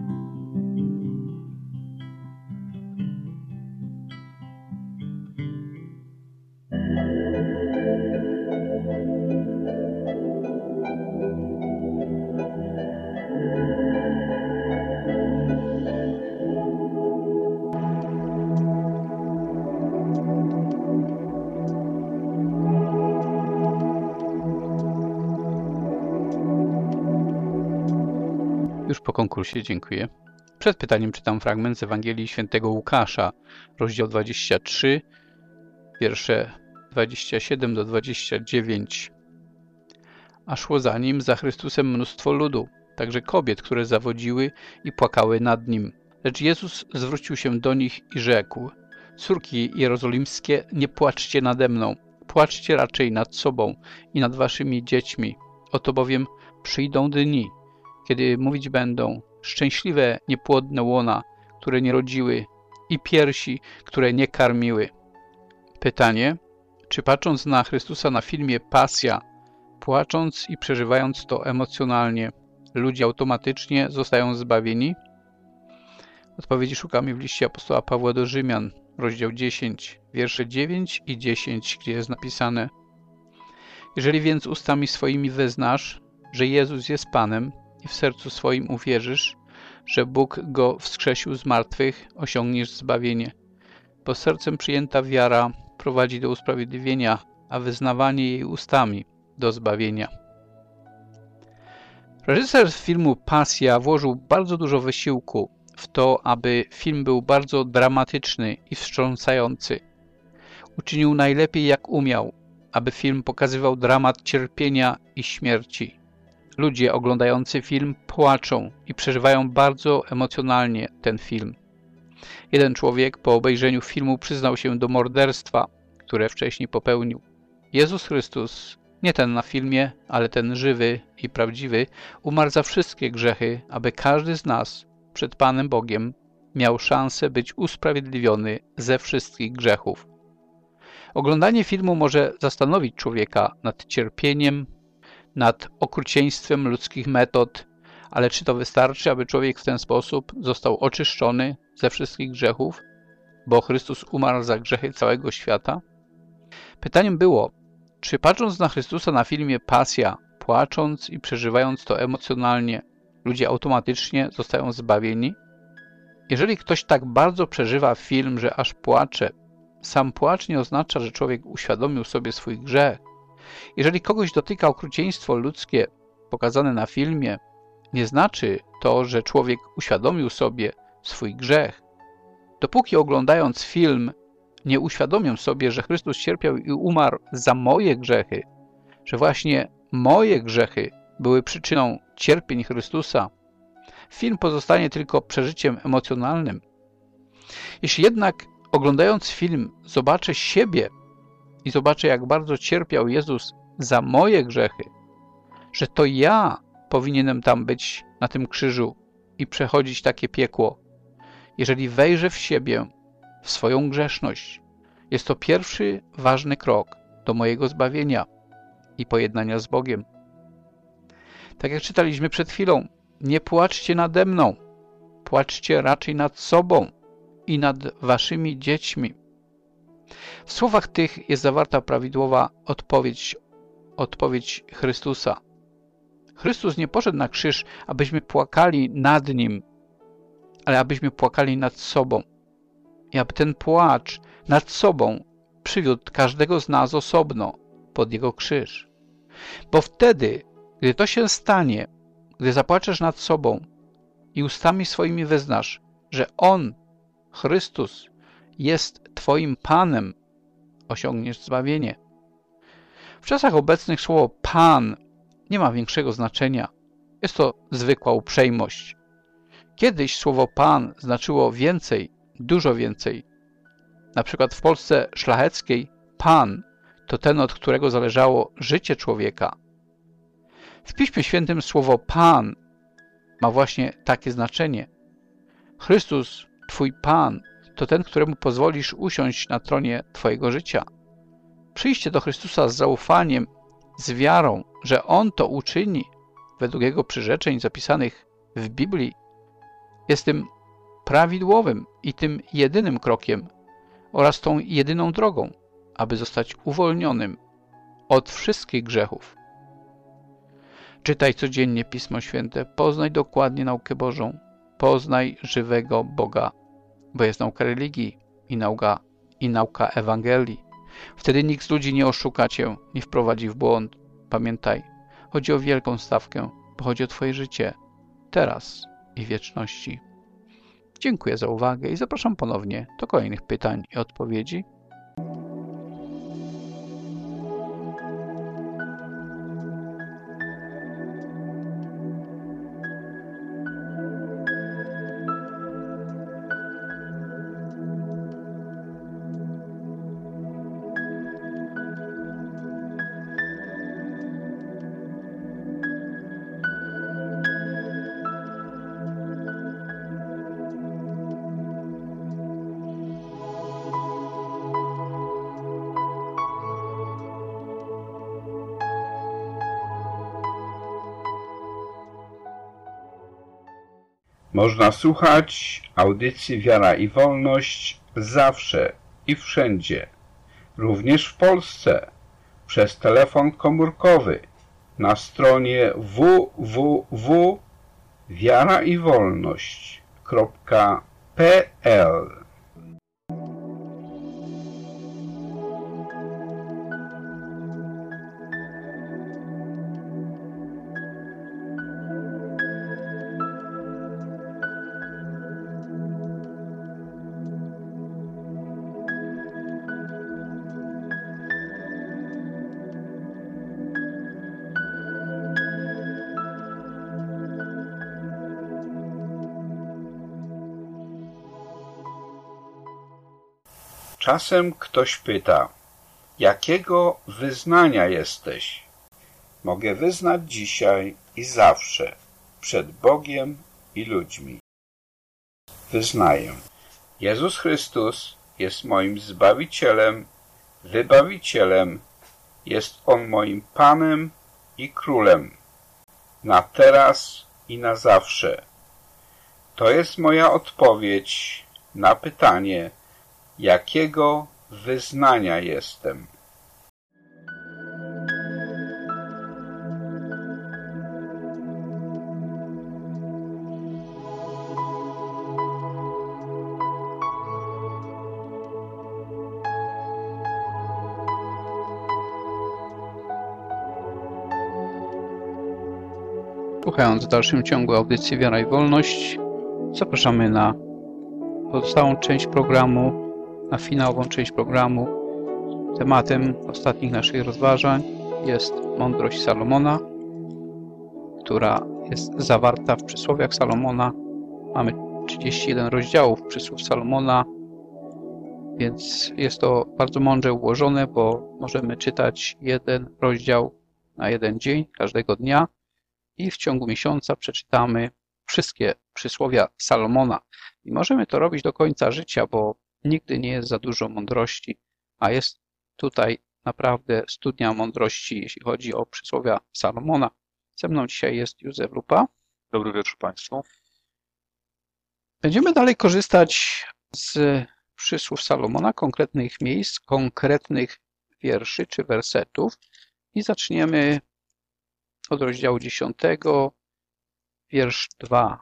Już po konkursie, dziękuję. Przed pytaniem czytam fragment z Ewangelii Świętego Łukasza, rozdział 23, wiersze 27 do 29. A szło za nim, za Chrystusem, mnóstwo ludu, także kobiet, które zawodziły i płakały nad nim. Lecz Jezus zwrócił się do nich i rzekł: córki jerozolimskie, nie płaczcie nade mną, płaczcie raczej nad sobą i nad waszymi dziećmi. Oto bowiem przyjdą dni, kiedy mówić będą: szczęśliwe niepłodne łona, które nie rodziły, i piersi, które nie karmiły. Pytanie: czy patrząc na Chrystusa na filmie Pasja, płacząc i przeżywając to emocjonalnie, ludzie automatycznie zostają zbawieni? Odpowiedzi szukamy w liście apostoła Pawła do Rzymian, rozdział 10, wiersze 9 i 10, gdzie jest napisane: jeżeli więc ustami swoimi wyznasz, że Jezus jest Panem, i w sercu swoim uwierzysz, że Bóg Go wskrzesił z martwych, osiągniesz zbawienie. Bo sercem przyjęta wiara prowadzi do usprawiedliwienia, a wyznawanie jej ustami do zbawienia. Reżyser filmu Pasja włożył bardzo dużo wysiłku w to, aby film był bardzo dramatyczny i wstrząsający. Uczynił najlepiej jak umiał, aby film pokazywał dramat cierpienia i śmierci. Ludzie oglądający film płaczą i przeżywają bardzo emocjonalnie ten film. Jeden człowiek po obejrzeniu filmu przyznał się do morderstwa, które wcześniej popełnił. Jezus Chrystus, nie ten na filmie, ale ten żywy i prawdziwy, umarł za wszystkie grzechy, aby każdy z nas przed Panem Bogiem miał szansę być usprawiedliwiony ze wszystkich grzechów. Oglądanie filmu może zastanowić człowieka nad cierpieniem, nad okrucieństwem ludzkich metod, ale czy to wystarczy, aby człowiek w ten sposób został oczyszczony ze wszystkich grzechów, bo Chrystus umarł za grzechy całego świata? Pytaniem było, czy patrząc na Chrystusa na filmie Pasja, płacząc i przeżywając to emocjonalnie, ludzie automatycznie zostają zbawieni? Jeżeli ktoś tak bardzo przeżywa film, że aż płacze, sam płacz nie oznacza, że człowiek uświadomił sobie swój grzech. Jeżeli kogoś dotyka okrucieństwo ludzkie pokazane na filmie, nie znaczy to, że człowiek uświadomił sobie swój grzech. Dopóki oglądając film nie uświadomię sobie, że Chrystus cierpiał i umarł za moje grzechy, że właśnie moje grzechy były przyczyną cierpień Chrystusa, film pozostanie tylko przeżyciem emocjonalnym. Jeśli jednak oglądając film zobaczę siebie i zobaczę, jak bardzo cierpiał Jezus za moje grzechy, że to ja powinienem tam być na tym krzyżu i przechodzić takie piekło. Jeżeli wejrzę w siebie, w swoją grzeszność, jest to pierwszy ważny krok do mojego zbawienia i pojednania z Bogiem. Tak jak czytaliśmy przed chwilą, nie płaczcie nade mną, płaczcie raczej nad sobą i nad waszymi dziećmi. W słowach tych jest zawarta prawidłowa odpowiedź Chrystusa. Chrystus nie poszedł na krzyż, abyśmy płakali nad Nim, ale abyśmy płakali nad sobą. I aby ten płacz nad sobą przywiódł każdego z nas osobno pod Jego krzyż. Bo wtedy, gdy to się stanie, gdy zapłaczesz nad sobą i ustami swoimi wyznasz, że On, Chrystus, jest Twoim Panem, osiągniesz zbawienie. W czasach obecnych słowo Pan nie ma większego znaczenia. Jest to zwykła uprzejmość. Kiedyś słowo Pan znaczyło więcej, dużo więcej. Na przykład w Polsce szlacheckiej Pan to ten, od którego zależało życie człowieka. W Piśmie Świętym słowo Pan ma właśnie takie znaczenie. Chrystus, Twój Pan, to ten, któremu pozwolisz usiąść na tronie Twojego życia. Przyjście do Chrystusa z zaufaniem, z wiarą, że On to uczyni według Jego przyrzeczeń zapisanych w Biblii, jest tym prawidłowym i tym jedynym krokiem oraz tą jedyną drogą, aby zostać uwolnionym od wszystkich grzechów. Czytaj codziennie Pismo Święte, poznaj dokładnie naukę Bożą, poznaj żywego Boga, bo jest nauka religii i nauka Ewangelii. Wtedy nikt z ludzi nie oszuka Cię, nie wprowadzi w błąd. Pamiętaj, chodzi o wielką stawkę, bo chodzi o Twoje życie, teraz i w wieczności. Dziękuję za uwagę i zapraszam ponownie do kolejnych pytań i odpowiedzi. Można słuchać audycji Wiara i Wolność zawsze i wszędzie, również w Polsce, przez telefon komórkowy na stronie www.wiaraiwolność.pl. Czasem ktoś pyta, jakiego wyznania jesteś? Mogę wyznać dzisiaj i zawsze, przed Bogiem i ludźmi. Wyznaję. Jezus Chrystus jest moim Zbawicielem, Wybawicielem, jest On moim Panem i Królem, na teraz i na zawsze. To jest moja odpowiedź na pytanie, jakiego wyznania jestem. Słuchając w dalszym ciągu audycji Wiara i Wolność, zapraszamy na pozostałą część programu, na finałową część programu. Tematem ostatnich naszych rozważań jest mądrość Salomona, która jest zawarta w przysłowiach Salomona. Mamy 31 rozdziałów przysłów Salomona, więc jest to bardzo mądrze ułożone, bo możemy czytać jeden rozdział na jeden dzień, każdego dnia i w ciągu miesiąca przeczytamy wszystkie przysłowia Salomona. I możemy to robić do końca życia, bo nigdy nie jest za dużo mądrości, a jest tutaj naprawdę studnia mądrości, jeśli chodzi o przysłowia Salomona. Ze mną dzisiaj jest Józef Lupa. Dobry wieczór Państwu. Będziemy dalej korzystać z przysłów Salomona, konkretnych miejsc, konkretnych wierszy czy wersetów i zaczniemy od rozdziału 10, wiersz 2.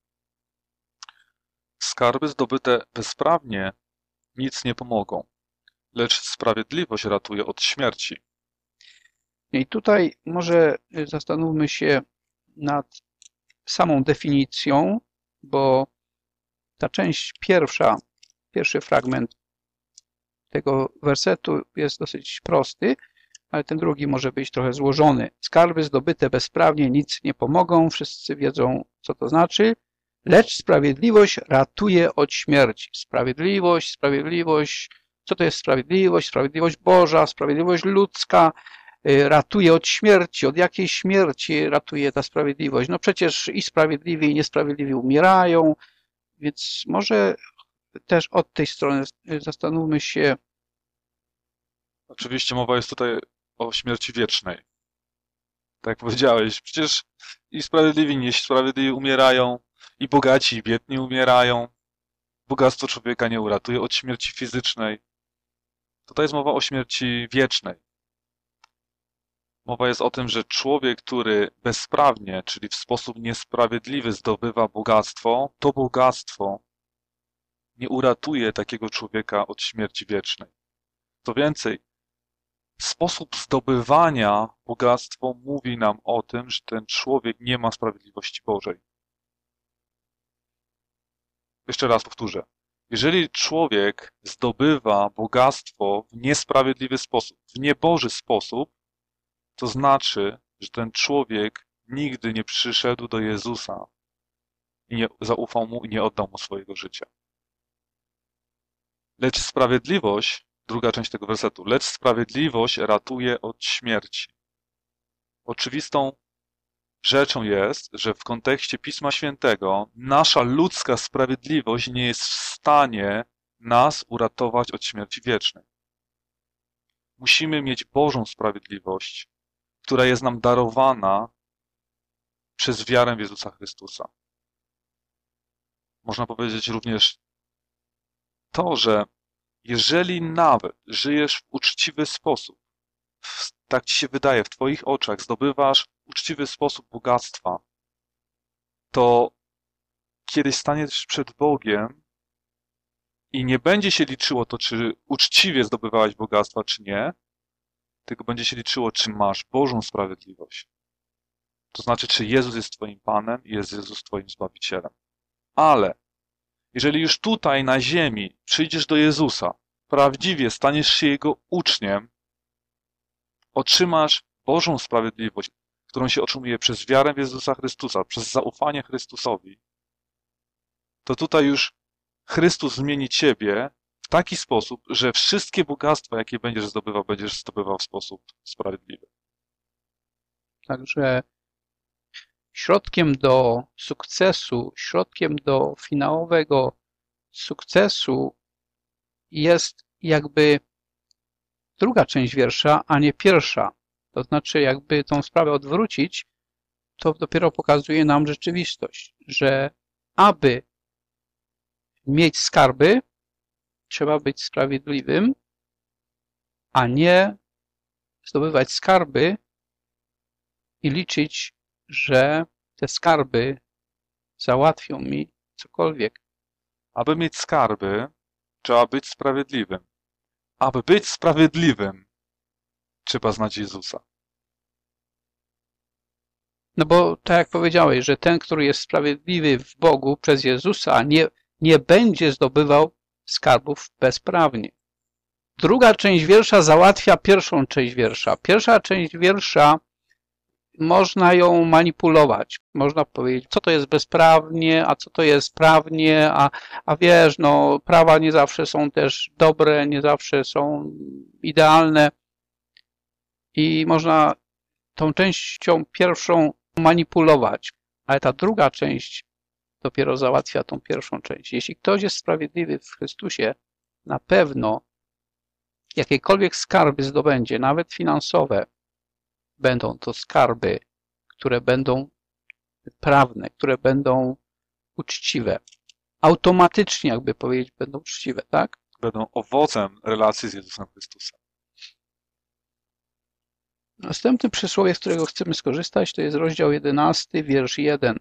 Skarby zdobyte bezprawnie nic nie pomogą, lecz sprawiedliwość ratuje od śmierci. I tutaj może zastanówmy się nad samą definicją, bo ta część pierwsza, pierwszy fragment tego wersetu jest dosyć prosty, ale ten drugi może być trochę złożony. Skarby zdobyte bezprawnie nic nie pomogą, wszyscy wiedzą, co to znaczy, lecz sprawiedliwość ratuje od śmierci. Sprawiedliwość, co to jest sprawiedliwość? Sprawiedliwość Boża, sprawiedliwość ludzka, ratuje od śmierci. Od jakiej śmierci ratuje ta sprawiedliwość? No przecież i sprawiedliwi, i niesprawiedliwi umierają, więc może też od tej strony zastanówmy się. Oczywiście mowa jest tutaj o śmierci wiecznej. Tak jak powiedziałeś, przecież i sprawiedliwi, i niesprawiedliwi umierają, i bogaci, i biedni umierają. Bogactwo człowieka nie uratuje od śmierci fizycznej. Tutaj jest mowa o śmierci wiecznej. Mowa jest o tym, że człowiek, który bezprawnie, czyli w sposób niesprawiedliwy zdobywa bogactwo, to bogactwo nie uratuje takiego człowieka od śmierci wiecznej. Co więcej, sposób zdobywania bogactwa mówi nam o tym, że ten człowiek nie ma sprawiedliwości Bożej. Jeszcze raz powtórzę. Jeżeli człowiek zdobywa bogactwo w niesprawiedliwy sposób, w nieboży sposób, to znaczy, że ten człowiek nigdy nie przyszedł do Jezusa i nie zaufał Mu i nie oddał Mu swojego życia. Lecz sprawiedliwość, druga część tego wersetu, lecz sprawiedliwość ratuje od śmierci. Oczywistą rzeczą jest, że w kontekście Pisma Świętego nasza ludzka sprawiedliwość nie jest w stanie nas uratować od śmierci wiecznej. Musimy mieć Bożą sprawiedliwość, która jest nam darowana przez wiarę w Jezusa Chrystusa. Można powiedzieć również to, że jeżeli nawet żyjesz w uczciwy sposób, tak ci się wydaje, w twoich oczach zdobywasz w uczciwy sposób bogactwa, to kiedyś staniesz przed Bogiem i nie będzie się liczyło to, czy uczciwie zdobywałeś bogactwa, czy nie, tylko będzie się liczyło, czy masz Bożą sprawiedliwość. To znaczy, czy Jezus jest twoim Panem i jest Jezus twoim Zbawicielem. Ale jeżeli już tutaj na ziemi przyjdziesz do Jezusa, prawdziwie staniesz się Jego uczniem, otrzymasz Bożą sprawiedliwość, którą się otrzymuje przez wiarę w Jezusa Chrystusa, przez zaufanie Chrystusowi, to tutaj już Chrystus zmieni ciebie w taki sposób, że wszystkie bogactwa, jakie będziesz zdobywał w sposób sprawiedliwy. Także środkiem do sukcesu, środkiem do finałowego sukcesu jest jakby druga część wiersza, a nie pierwsza. To znaczy, jakby tą sprawę odwrócić, to dopiero pokazuje nam rzeczywistość, że aby mieć skarby, trzeba być sprawiedliwym, a nie zdobywać skarby i liczyć, że te skarby załatwią mi cokolwiek. Aby mieć skarby, trzeba być sprawiedliwym. Aby być sprawiedliwym, trzeba znać Jezusa. No bo tak jak powiedziałeś, że ten, który jest sprawiedliwy w Bogu przez Jezusa, nie będzie zdobywał skarbów bezprawnie. Druga część wiersza załatwia pierwszą część wiersza. Pierwsza część wiersza można ją manipulować. Można powiedzieć, co to jest bezprawnie, a co to jest prawnie, a wiesz, no, prawa nie zawsze są też dobre, nie zawsze są idealne. I można tą częścią pierwszą manipulować, ale ta druga część dopiero załatwia tą pierwszą część. Jeśli ktoś jest sprawiedliwy w Chrystusie, na pewno jakiekolwiek skarby zdobędzie, nawet finansowe, będą to skarby, które będą prawne, które będą uczciwe. Automatycznie, jakby powiedzieć, będą uczciwe, tak? Będą owocem relacji z Jezusem Chrystusem. Następne przysłowie, z którego chcemy skorzystać, to jest rozdział 11, wiersz 1.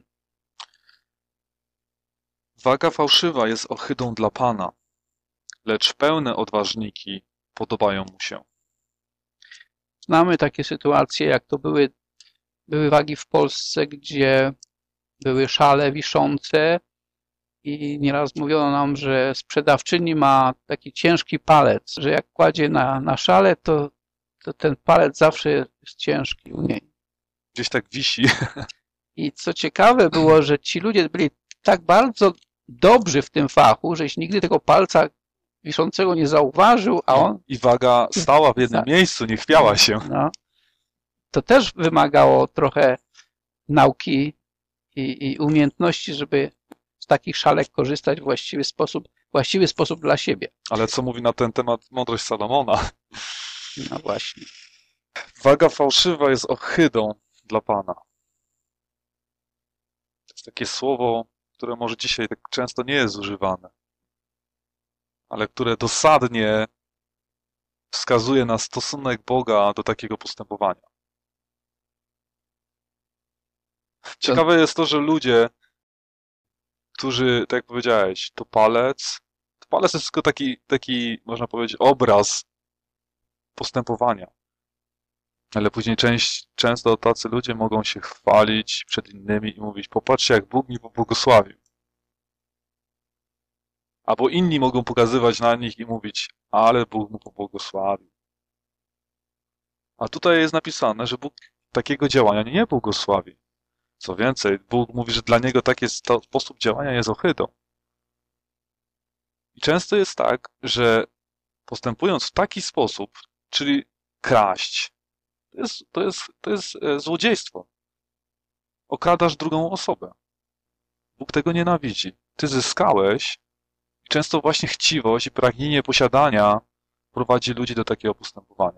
Waga fałszywa jest ohydą dla Pana, lecz pełne odważniki podobają mu się. Znamy takie sytuacje, jak to były wagi w Polsce, gdzie były szale wiszące i nieraz mówiono nam, że sprzedawczyni ma taki ciężki palec, że jak kładzie na szale, to ten palec zawsze jest ciężki u niej. Gdzieś tak wisi. I co ciekawe było, że ci ludzie byli tak bardzo dobrzy w tym fachu, żeś nigdy tego palca wiszącego nie zauważył, a on... I waga stała w jednym miejscu, nie chwiała się. No. To też wymagało trochę nauki i umiejętności, żeby z takich szalek korzystać w właściwy sposób dla siebie. Ale co mówi na ten temat mądrość Salomona? No właśnie. Waga fałszywa jest ohydą dla Pana. To jest takie słowo, które może dzisiaj tak często nie jest używane, ale które dosadnie wskazuje na stosunek Boga do takiego postępowania. Ciekawe jest to, że ludzie, którzy, tak jak powiedziałeś, to palec jest tylko taki, można powiedzieć, obraz postępowania. Ale później często tacy ludzie mogą się chwalić przed innymi i mówić: popatrzcie, jak Bóg mi pobłogosławił. Albo inni mogą pokazywać na nich i mówić: ale Bóg mu pobłogosławił. A tutaj jest napisane, że Bóg takiego działania nie błogosławi. Co więcej, Bóg mówi, że dla niego taki sposób działania jest ohydą. I często jest tak, że postępując w taki sposób, czyli kraść, to jest złodziejstwo. Okradasz drugą osobę. Bóg tego nienawidzi. Ty zyskałeś i często właśnie chciwość i pragnienie posiadania prowadzi ludzi do takiego postępowania.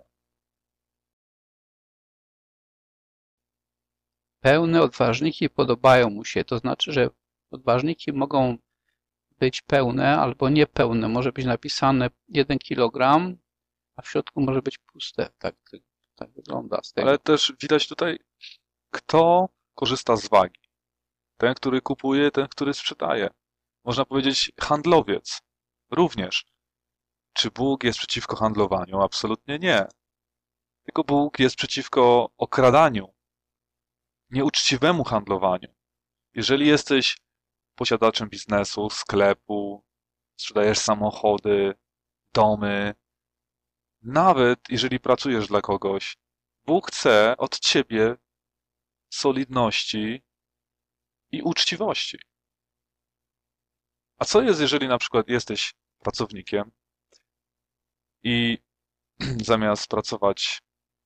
Pełne odważniki podobają mu się. To znaczy, że odważniki mogą być pełne albo niepełne. Może być napisane 1 kilogram, a w środku może być puste. Tak wygląda z tego. Ale też widać tutaj, kto korzysta z wagi. Ten, który kupuje, ten, który sprzedaje. Można powiedzieć handlowiec. Również. Czy Bóg jest przeciwko handlowaniu? Absolutnie nie. Tylko Bóg jest przeciwko okradaniu. Nieuczciwemu handlowaniu. Jeżeli jesteś posiadaczem biznesu, sklepu, sprzedajesz samochody, domy, nawet jeżeli pracujesz dla kogoś, Bóg chce od ciebie solidności i uczciwości. A co jest, jeżeli na przykład jesteś pracownikiem i zamiast pracować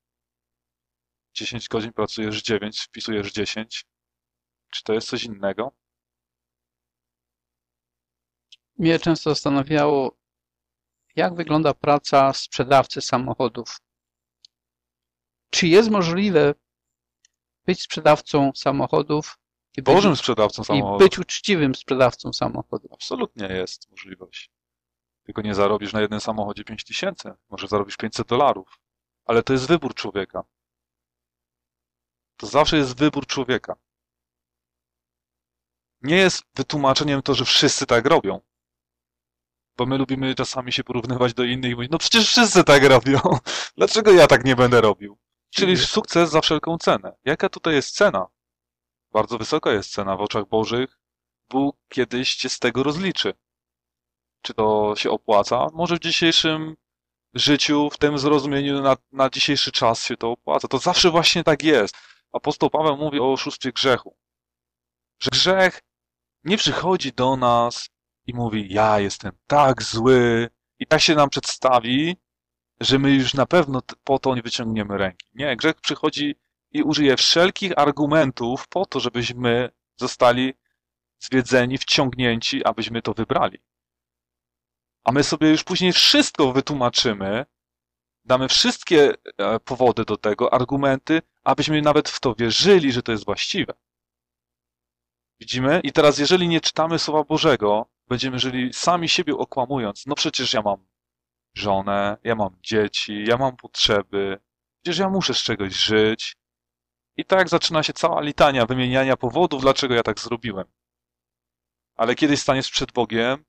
10 godzin, pracujesz 9, wpisujesz 10? Czy to jest coś innego? Mnie często zastanawiało, jak wygląda praca sprzedawcy samochodów. Czy jest możliwe być sprzedawcą samochodów Bożym sprzedawcą samochodów. I być uczciwym sprzedawcą samochodów? Absolutnie jest możliwość. Tylko nie zarobisz na jednym samochodzie 5000, może zarobisz $500. Ale to jest wybór człowieka. To zawsze jest wybór człowieka. Nie jest wytłumaczeniem to, że wszyscy tak robią. Bo my lubimy czasami się porównywać do innych i mówić: no przecież wszyscy tak robią. Dlaczego ja tak nie będę robił? Czyli sukces za wszelką cenę. Jaka tutaj jest cena? Bardzo wysoka jest cena w oczach Bożych. Bóg kiedyś cię z tego rozliczy. Czy to się opłaca? Może w dzisiejszym życiu, w tym zrozumieniu na dzisiejszy czas się to opłaca. To zawsze właśnie tak jest. Apostoł Paweł mówi o oszustwie grzechu. Że grzech nie przychodzi do nas i mówi: ja jestem tak zły, i tak się nam przedstawi, że my już na pewno po to nie wyciągniemy ręki. Nie, grzech przychodzi i użyje wszelkich argumentów po to, żebyśmy zostali zwiedzeni, wciągnięci, abyśmy to wybrali. A my sobie już później wszystko wytłumaczymy, damy wszystkie powody do tego, argumenty, abyśmy nawet w to wierzyli, że to jest właściwe. Widzimy? I teraz, jeżeli nie czytamy Słowa Bożego, będziemy żyli sami siebie okłamując. No przecież ja mam żonę, ja mam dzieci, ja mam potrzeby, przecież ja muszę z czegoś żyć. I tak zaczyna się cała litania wymieniania powodów, dlaczego ja tak zrobiłem. Ale kiedyś staniesz przed Bogiem.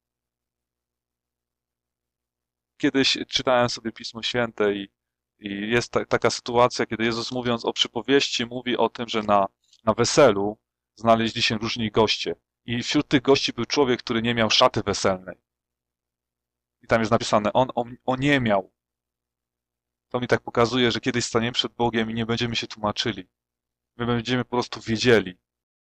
Kiedyś czytałem sobie Pismo Święte i jest taka sytuacja, kiedy Jezus, mówiąc o przypowieści, mówi o tym, że na weselu znaleźli się różni goście. I wśród tych gości był człowiek, który nie miał szaty weselnej. I tam jest napisane, on nie miał. To mi tak pokazuje, że kiedyś staniemy przed Bogiem i nie będziemy się tłumaczyli. My będziemy po prostu wiedzieli.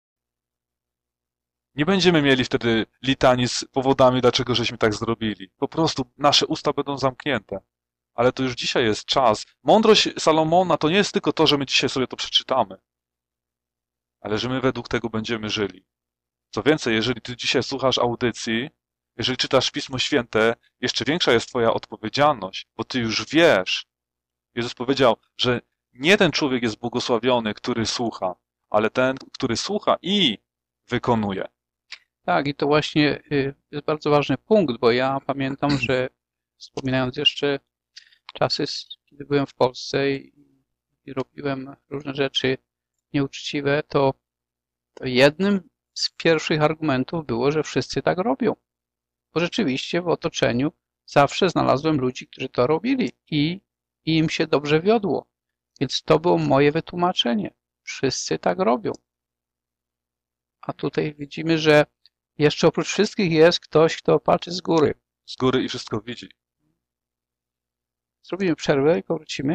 Nie będziemy mieli wtedy litanii z powodami, dlaczego żeśmy tak zrobili. Po prostu nasze usta będą zamknięte. Ale to już dzisiaj jest czas. Mądrość Salomona to nie jest tylko to, że my dzisiaj sobie to przeczytamy, ale że my według tego będziemy żyli. Co więcej, jeżeli ty dzisiaj słuchasz audycji, jeżeli czytasz Pismo Święte, jeszcze większa jest twoja odpowiedzialność, bo ty już wiesz. Jezus powiedział, że nie ten człowiek jest błogosławiony, który słucha, ale ten, który słucha i wykonuje. Tak, i to właśnie jest bardzo ważny punkt, bo ja pamiętam, że wspominając jeszcze czasy, kiedy byłem w Polsce i robiłem różne rzeczy nieuczciwe, to jednym z pierwszych argumentów było, że wszyscy tak robią. Bo rzeczywiście w otoczeniu zawsze znalazłem ludzi, którzy to robili i im się dobrze wiodło. Więc to było moje wytłumaczenie. Wszyscy tak robią. A tutaj widzimy, że jeszcze oprócz wszystkich jest ktoś, kto patrzy z góry. Z góry i wszystko widzi. Zrobimy przerwę i powrócimy.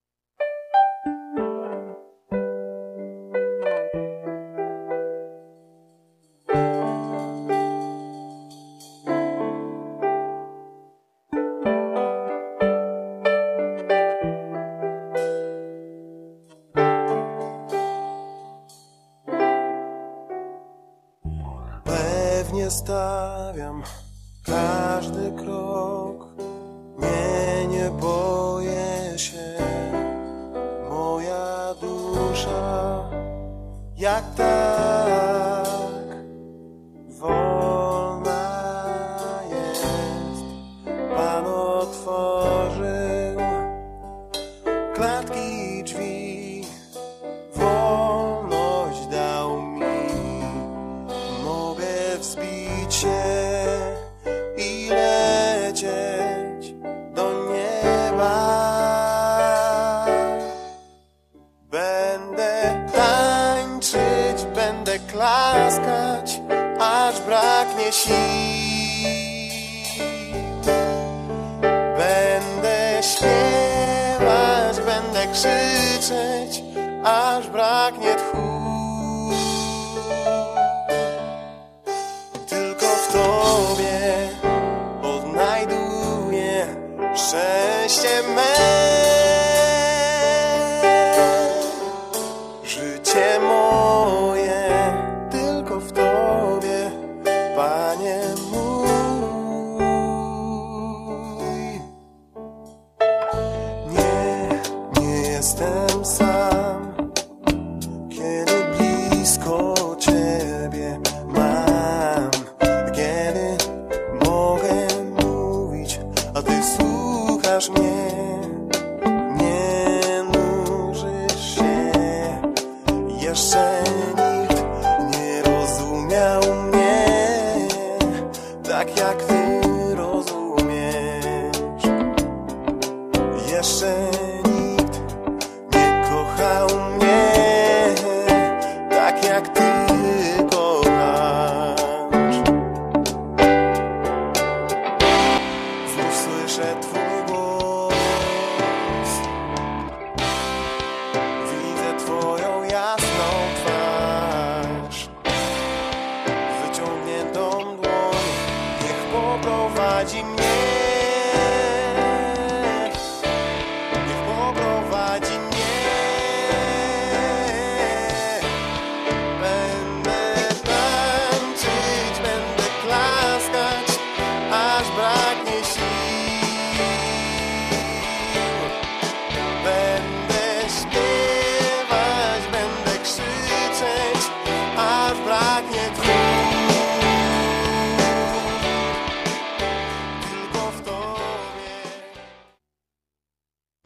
Pewnie stawiam każdy krok. Nie boję się, moja dusza jak tak wolna jest. Pan otworzył klatki i drzwi, wolność dał mi, mogę wzbić się i lecieć do nieba. Będę tańczyć, będę klaskać, aż braknie sił. Będę śpiewać, będę krzyczeć, aż braknie tchu. Tylko w Tobie odnajduję szczęście me. Życie moje tylko w Tobie, Panie mój. Nie jestem sam, kiedy blisko Ciebie mam, kiedy mogę mówić, a Ty słuchasz mnie. Nie nużysz się, jeszcze nikt nie rozumiał mnie tak jak Ty rozumiesz. Jeszcze nikt nie kochał mnie tak jak Ty kochasz. Znów słyszę Twój głos, widzę Twoją jasną twarz, wyciągniętą dłoń, niech poprowadzi mnie. Niech poprowadzi mnie. Będę tańczyć, będę klaskać, aż braknie sił. Będę śpiewać, będę krzyczeć, aż braknie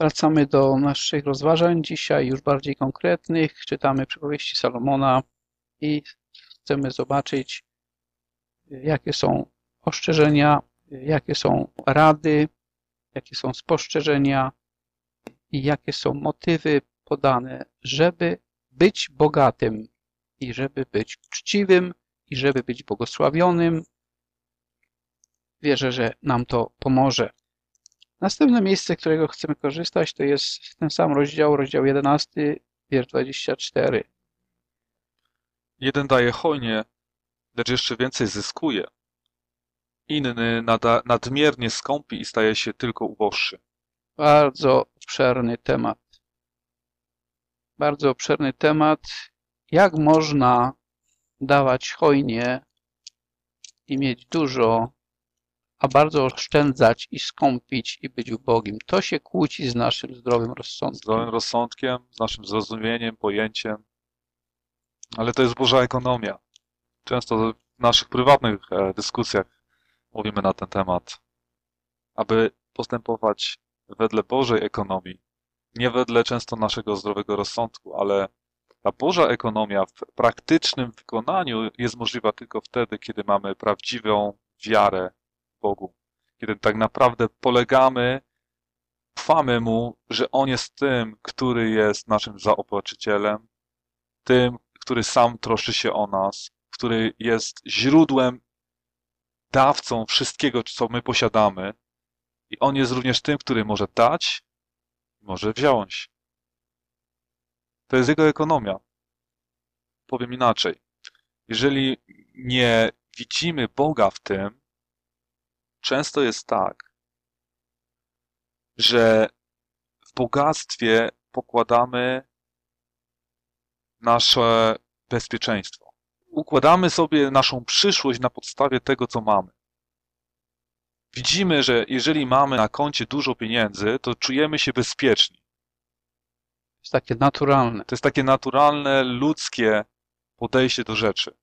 Wracamy do naszych rozważań, dzisiaj już bardziej konkretnych. Czytamy przypowieści Salomona i chcemy zobaczyć, jakie są ostrzeżenia, jakie są rady, jakie są spostrzeżenia i jakie są motywy podane, żeby być bogatym i żeby być uczciwym i żeby być błogosławionym. Wierzę, że nam to pomoże. Następne miejsce, którego chcemy korzystać, to jest ten sam rozdział, rozdział 11, wiersz 24. Jeden daje hojnie, lecz jeszcze więcej zyskuje. Inny nadmiernie skąpi i staje się tylko uboższy. Bardzo obszerny temat. Bardzo obszerny temat. Jak można dawać hojnie i mieć dużo, a bardzo oszczędzać i skąpić i być ubogim? To się kłóci z naszym zdrowym rozsądkiem. Zdrowym rozsądkiem, z naszym zrozumieniem, pojęciem. Ale to jest Boża ekonomia. Często w naszych prywatnych dyskusjach mówimy na ten temat. Aby postępować wedle Bożej ekonomii, nie wedle często naszego zdrowego rozsądku, ale ta Boża ekonomia w praktycznym wykonaniu jest możliwa tylko wtedy, kiedy mamy prawdziwą wiarę w Bogu. Kiedy tak naprawdę polegamy, ufamy Mu, że On jest tym, który jest naszym zaopatrzycielem, tym, który sam troszczy się o nas, który jest źródłem, dawcą wszystkiego, co my posiadamy. I On jest również tym, który może dać, może wziąć. To jest Jego ekonomia. Powiem inaczej. Jeżeli nie widzimy Boga w tym, często jest tak, że w bogactwie pokładamy nasze bezpieczeństwo. Układamy sobie naszą przyszłość na podstawie tego, co mamy. Widzimy, że jeżeli mamy na koncie dużo pieniędzy, to czujemy się bezpieczni. To jest takie naturalne. To jest takie naturalne, ludzkie podejście do rzeczy.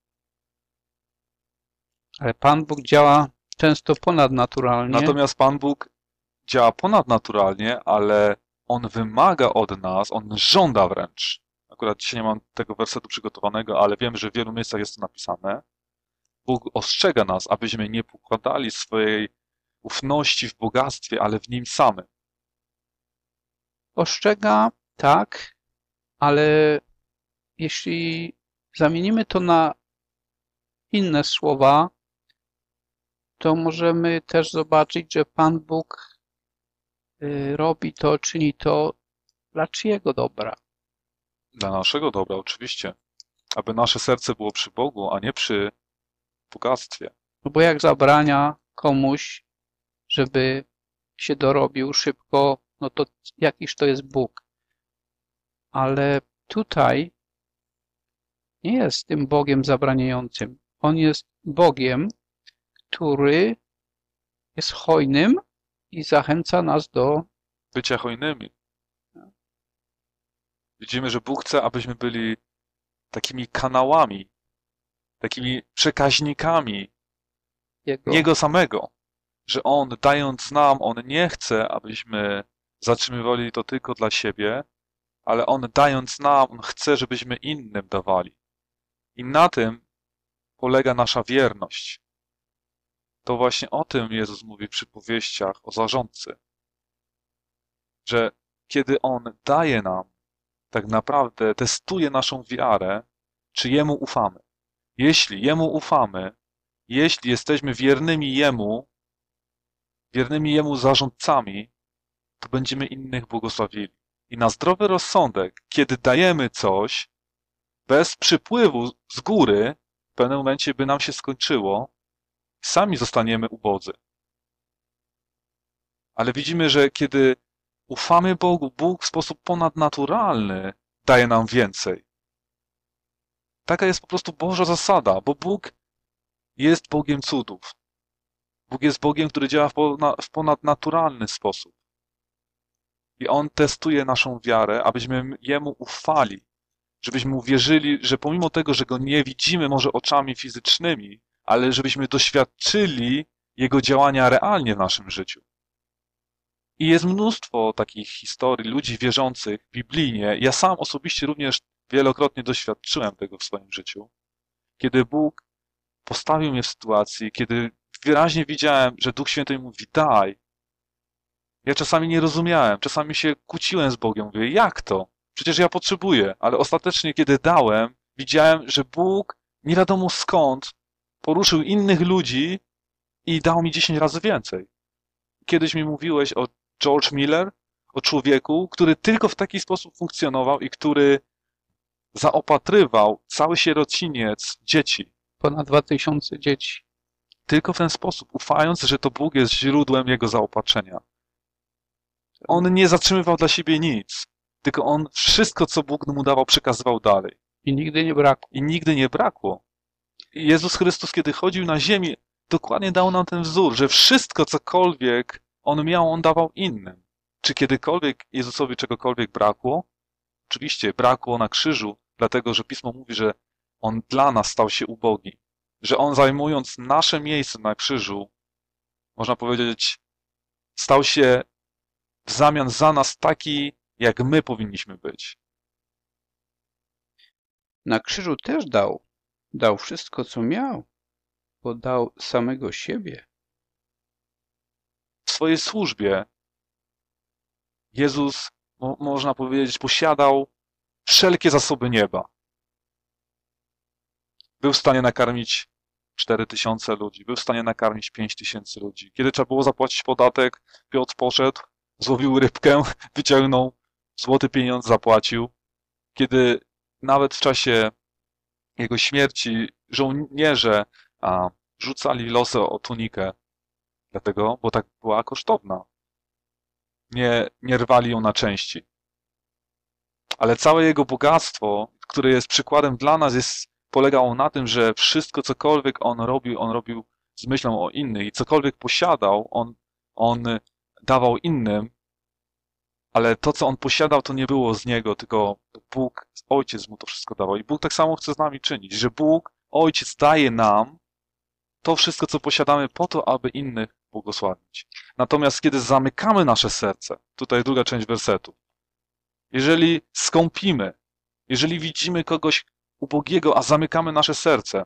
Ale Pan Bóg działa często ponadnaturalnie. Natomiast Pan Bóg działa ponadnaturalnie, ale On wymaga od nas, On żąda wręcz. Akurat dzisiaj nie mam tego wersetu przygotowanego, ale wiem, że w wielu miejscach jest to napisane. Bóg ostrzega nas, abyśmy nie pokładali swojej ufności w bogactwie, ale w Nim samym. Ostrzega, tak, ale jeśli zamienimy to na inne słowa, to możemy też zobaczyć, że Pan Bóg robi to, czyni to dla czyjego dobra? Dla naszego dobra, oczywiście. Aby nasze serce było przy Bogu, a nie przy bogactwie. No bo jak zabrania komuś, żeby się dorobił szybko, no to jakiż to jest Bóg. Ale tutaj nie jest tym Bogiem zabraniającym. On jest Bogiem, który jest hojnym i zachęca nas do bycia hojnymi. Widzimy, że Bóg chce, abyśmy byli takimi kanałami, takimi przekaźnikami Jego samego. Że On, dając nam, On nie chce, abyśmy zatrzymywali to tylko dla siebie, ale On, dając nam, On chce, żebyśmy innym dawali. I na tym polega nasza wierność. To właśnie o tym Jezus mówi w przypowieściach o zarządcy. Że kiedy On daje nam, tak naprawdę testuje naszą wiarę, czy Jemu ufamy. Jeśli Jemu ufamy, jeśli jesteśmy wiernymi Jemu zarządcami, to będziemy innych błogosławili. I na zdrowy rozsądek, kiedy dajemy coś bez przypływu z góry, w pewnym momencie by nam się skończyło, sami zostaniemy ubodzy. Ale widzimy, że kiedy ufamy Bogu, Bóg w sposób ponadnaturalny daje nam więcej. Taka jest po prostu Boża zasada, bo Bóg jest Bogiem cudów. Bóg jest Bogiem, który działa w ponadnaturalny sposób. I On testuje naszą wiarę, abyśmy Jemu ufali, żebyśmy uwierzyli, że pomimo tego, że Go nie widzimy może oczami fizycznymi, ale żebyśmy doświadczyli Jego działania realnie w naszym życiu. I jest mnóstwo takich historii ludzi wierzących biblijnie. Ja sam osobiście również wielokrotnie doświadczyłem tego w swoim życiu, kiedy Bóg postawił mnie w sytuacji, kiedy wyraźnie widziałem, że Duch Święty mi mówi daj. Ja czasami nie rozumiałem, czasami się kłóciłem z Bogiem, mówię jak to? Przecież ja potrzebuję, ale ostatecznie kiedy dałem, widziałem, że Bóg nie wiadomo skąd poruszył innych ludzi i dał mi 10 razy więcej. Kiedyś mi mówiłeś o George Miller, o człowieku, który tylko w taki sposób funkcjonował i który zaopatrywał cały sierociniec dzieci. Ponad 2000 dzieci. Tylko w ten sposób, ufając, że to Bóg jest źródłem jego zaopatrzenia. On nie zatrzymywał dla siebie nic, tylko on wszystko, co Bóg mu dawał, przekazywał dalej. I nigdy nie brakło. I nigdy nie brakło. I Jezus Chrystus, kiedy chodził na ziemi, dokładnie dał nam ten wzór, że wszystko, cokolwiek on miał, on dawał innym. Czy kiedykolwiek Jezusowi czegokolwiek brakło? Oczywiście brakło na krzyżu, dlatego że Pismo mówi, że on dla nas stał się ubogi. Że on zajmując nasze miejsce na krzyżu, można powiedzieć, stał się w zamian za nas taki, jak my powinniśmy być. Na krzyżu też dał wszystko, co miał, bo dał samego siebie. W swojej służbie Jezus, można powiedzieć, posiadał wszelkie zasoby nieba. Był w stanie nakarmić 4000 ludzi, był w stanie nakarmić 5000 ludzi. Kiedy trzeba było zapłacić podatek, Piotr poszedł, złowił rybkę, wyciągnął złoty pieniądz, zapłacił. Kiedy nawet w czasie jego śmierci żołnierze rzucali losy o tunikę, dlatego, bo tak była kosztowna. Nie rwali ją na części. Ale całe jego bogactwo, które jest przykładem dla nas, polegało na tym, że wszystko, cokolwiek on robił z myślą o innych i cokolwiek posiadał, on dawał innym, ale to, co on posiadał, to nie było z niego, tylko Bóg, Ojciec mu to wszystko dawał. I Bóg tak samo chce z nami czynić, że Bóg, Ojciec daje nam to wszystko, co posiadamy po to, aby innych błogosławić. Natomiast kiedy zamykamy nasze serce, tutaj druga część wersetu, jeżeli skąpimy, jeżeli widzimy kogoś ubogiego, a zamykamy nasze serce,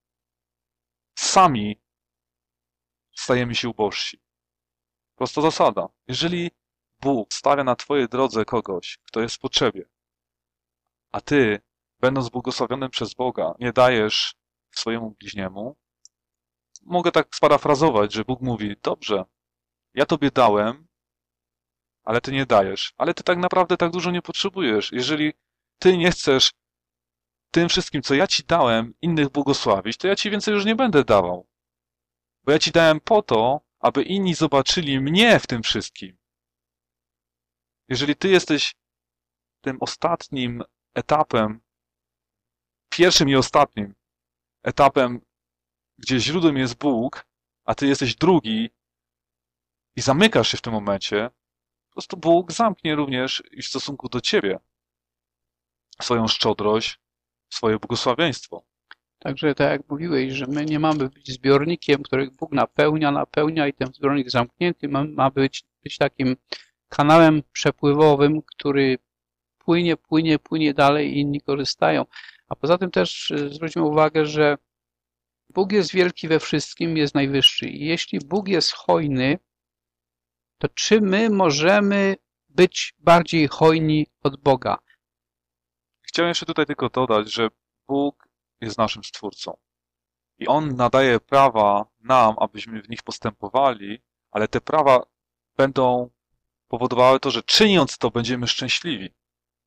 sami stajemy się ubożsi. Prosta zasada. Jeżeli Bóg stawia na twojej drodze kogoś, kto jest w potrzebie, a ty, będąc błogosławionym przez Boga, nie dajesz swojemu bliźniemu, mogę tak sparafrazować, że Bóg mówi, dobrze, ja tobie dałem, ale ty nie dajesz. Ale ty tak naprawdę tak dużo nie potrzebujesz. Jeżeli ty nie chcesz tym wszystkim, co ja ci dałem, innych błogosławić, to ja ci więcej już nie będę dawał. Bo ja ci dałem po to, aby inni zobaczyli mnie w tym wszystkim. Jeżeli ty jesteś tym ostatnim etapem, pierwszym i ostatnim etapem, gdzie źródłem jest Bóg, a ty jesteś drugi i zamykasz się w tym momencie, po prostu Bóg zamknie również i w stosunku do ciebie swoją szczodrość, swoje błogosławieństwo. Także tak jak mówiłeś, że my nie mamy być zbiornikiem, których Bóg napełnia i ten zbiornik zamknięty ma być takim kanałem przepływowym, który płynie dalej i inni korzystają. A poza tym też zwróćmy uwagę, że Bóg jest wielki we wszystkim, jest najwyższy. I jeśli Bóg jest hojny, to czy my możemy być bardziej hojni od Boga? Chciałem jeszcze tutaj tylko dodać, że Bóg jest naszym Stwórcą. I On nadaje prawa nam, abyśmy w nich postępowali, ale te prawa będą powodowały to, że czyniąc to, będziemy szczęśliwi.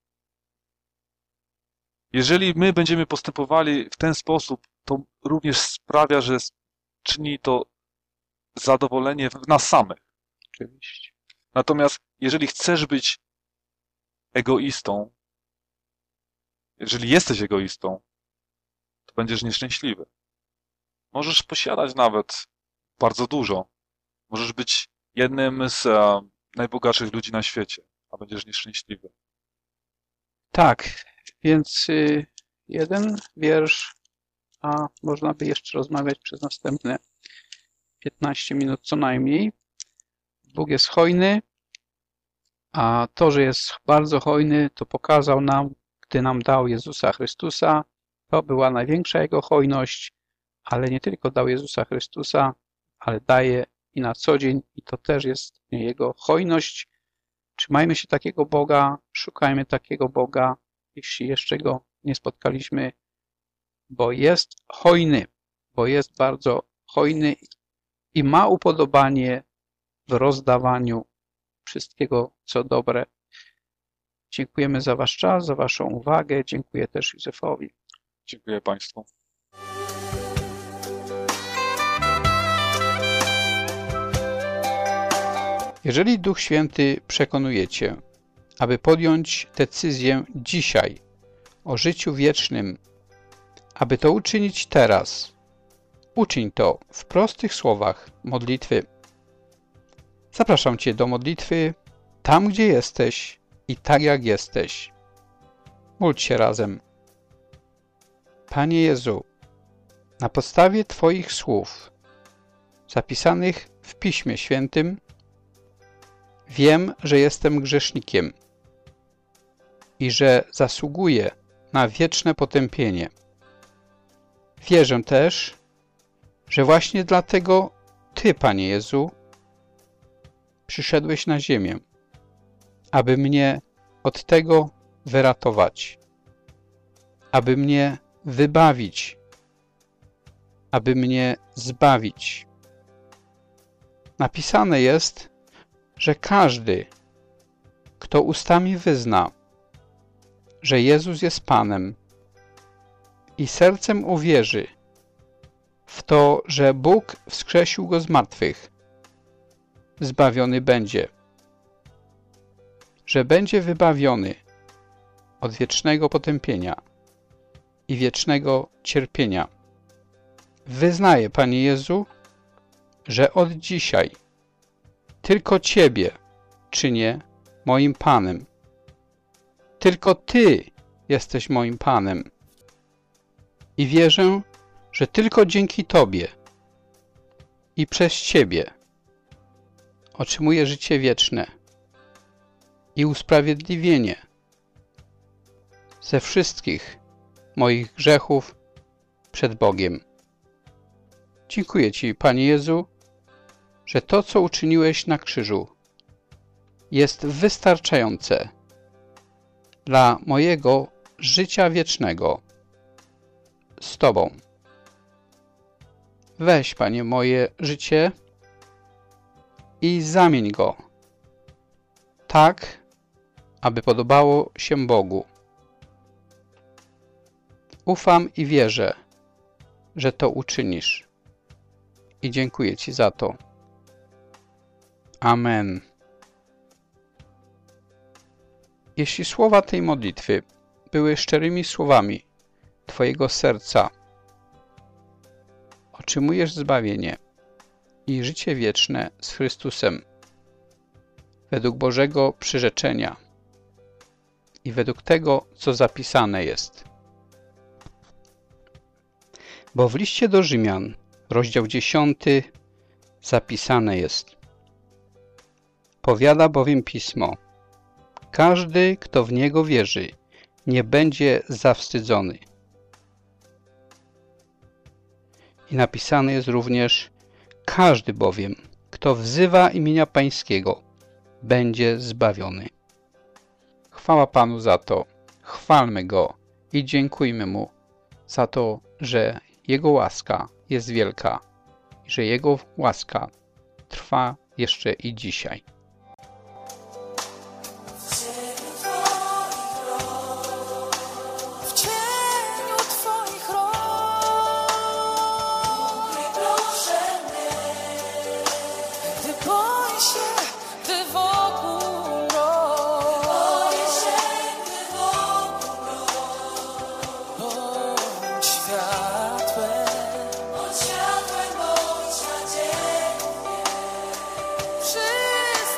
Jeżeli my będziemy postępowali w ten sposób, to również sprawia, że czyni to zadowolenie w nas samych. Oczywiście. Natomiast jeżeli chcesz być egoistą, jeżeli jesteś egoistą, to będziesz nieszczęśliwy. Możesz posiadać nawet bardzo dużo. Możesz być jednym z najbogatszych ludzi na świecie, a będziesz nieszczęśliwy. Tak, więc jeden wiersz, a można by jeszcze rozmawiać przez następne 15 minut co najmniej. Bóg jest hojny, A to, że jest bardzo hojny, to pokazał nam, gdy nam dał Jezusa Chrystusa. To była największa Jego hojność, ale nie tylko dał Jezusa Chrystusa, ale daje i na co dzień i to też jest Jego hojność. Trzymajmy się takiego Boga, szukajmy takiego Boga, jeśli jeszcze Go nie spotkaliśmy, bo jest hojny, bo jest bardzo hojny i ma upodobanie w rozdawaniu wszystkiego, co dobre. Dziękujemy za Wasz czas, za Waszą uwagę. Dziękuję też Józefowi. Dziękuję Państwu. Jeżeli Duch Święty przekonuje Cię, aby podjąć decyzję dzisiaj o życiu wiecznym, aby to uczynić teraz, uczyń to w prostych słowach modlitwy. Zapraszam Cię do modlitwy tam, gdzie jesteś i tak, jak jesteś. Módl się razem. Panie Jezu, na podstawie Twoich słów zapisanych w Piśmie Świętym wiem, że jestem grzesznikiem i że zasługuję na wieczne potępienie. Wierzę też, że właśnie dlatego Ty, Panie Jezu, przyszedłeś na ziemię, aby mnie od tego wyratować, aby mnie wybawić, aby mnie zbawić. Napisane jest, że każdy, kto ustami wyzna, że Jezus jest Panem i sercem uwierzy w to, że Bóg wskrzesił Go z martwych, zbawiony będzie, że będzie wybawiony od wiecznego potępienia i wiecznego cierpienia. Wyznaję, Panie Jezu, że od dzisiaj tylko Ciebie czynię moim Panem. Tylko Ty jesteś moim Panem. I wierzę, że tylko dzięki Tobie i przez Ciebie otrzymuję życie wieczne i usprawiedliwienie ze wszystkich moich grzechów przed Bogiem. Dziękuję Ci, Panie Jezu, że to, co uczyniłeś na krzyżu, jest wystarczające dla mojego życia wiecznego z Tobą. Weź, Panie, moje życie i zamień go tak, aby podobało się Bogu. Ufam i wierzę, że to uczynisz i dziękuję Ci za to. Amen. Jeśli słowa tej modlitwy były szczerymi słowami Twojego serca, otrzymujesz zbawienie i życie wieczne z Chrystusem według Bożego przyrzeczenia i według tego, co zapisane jest. Bo w liście do Rzymian, rozdział 10, zapisane jest: powiada bowiem Pismo, każdy, kto w Niego wierzy, nie będzie zawstydzony. I napisane jest również: każdy bowiem, kto wzywa imienia Pańskiego, będzie zbawiony. Chwała Panu za to, chwalmy Go i dziękujmy Mu za to, że Jego łaska jest wielka i że Jego łaska trwa jeszcze i dzisiaj. Wszyscy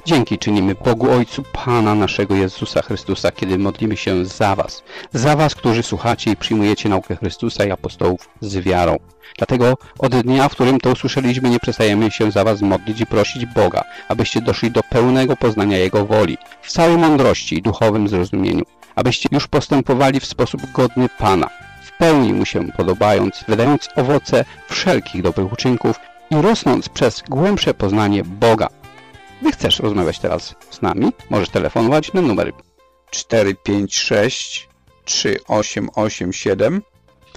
Dzięki czynimy Bogu Ojcu Pana naszego Jezusa Chrystusa, kiedy modlimy się za was, którzy słuchacie i przyjmujecie naukę Chrystusa i apostołów z wiarą. Dlatego od dnia, w którym to usłyszeliśmy, nie przestajemy się za was modlić i prosić Boga, abyście doszli do pełnego poznania Jego woli, w całej mądrości i duchowym zrozumieniu, abyście już postępowali w sposób godny Pana, w pełni Mu się podobając, wydając owoce wszelkich dobrych uczynków i rosnąc przez głębsze poznanie Boga. Gdy chcesz rozmawiać teraz z nami, możesz telefonować na numer 456 3887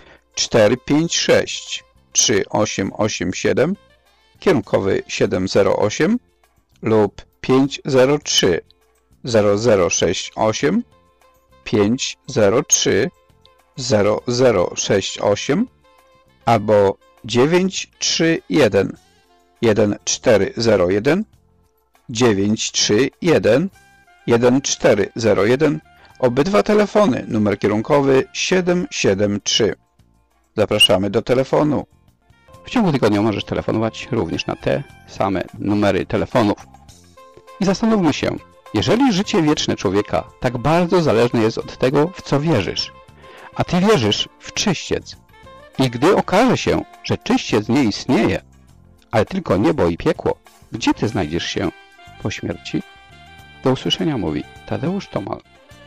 456 3887, kierunkowy 708 lub 503 0068 503 0068 albo 931 1401 931 1401. Obydwa telefony, numer kierunkowy 773. Zapraszamy do telefonu. W ciągu tygodnia możesz telefonować również na te same numery telefonów. I zastanówmy się, jeżeli życie wieczne człowieka tak bardzo zależne jest od tego, w co wierzysz, a ty wierzysz w czyściec, i gdy okaże się, że czyściec nie istnieje, ale tylko niebo i piekło, gdzie ty znajdziesz się po śmierci? Do usłyszenia, mówi Tadeusz Tomal.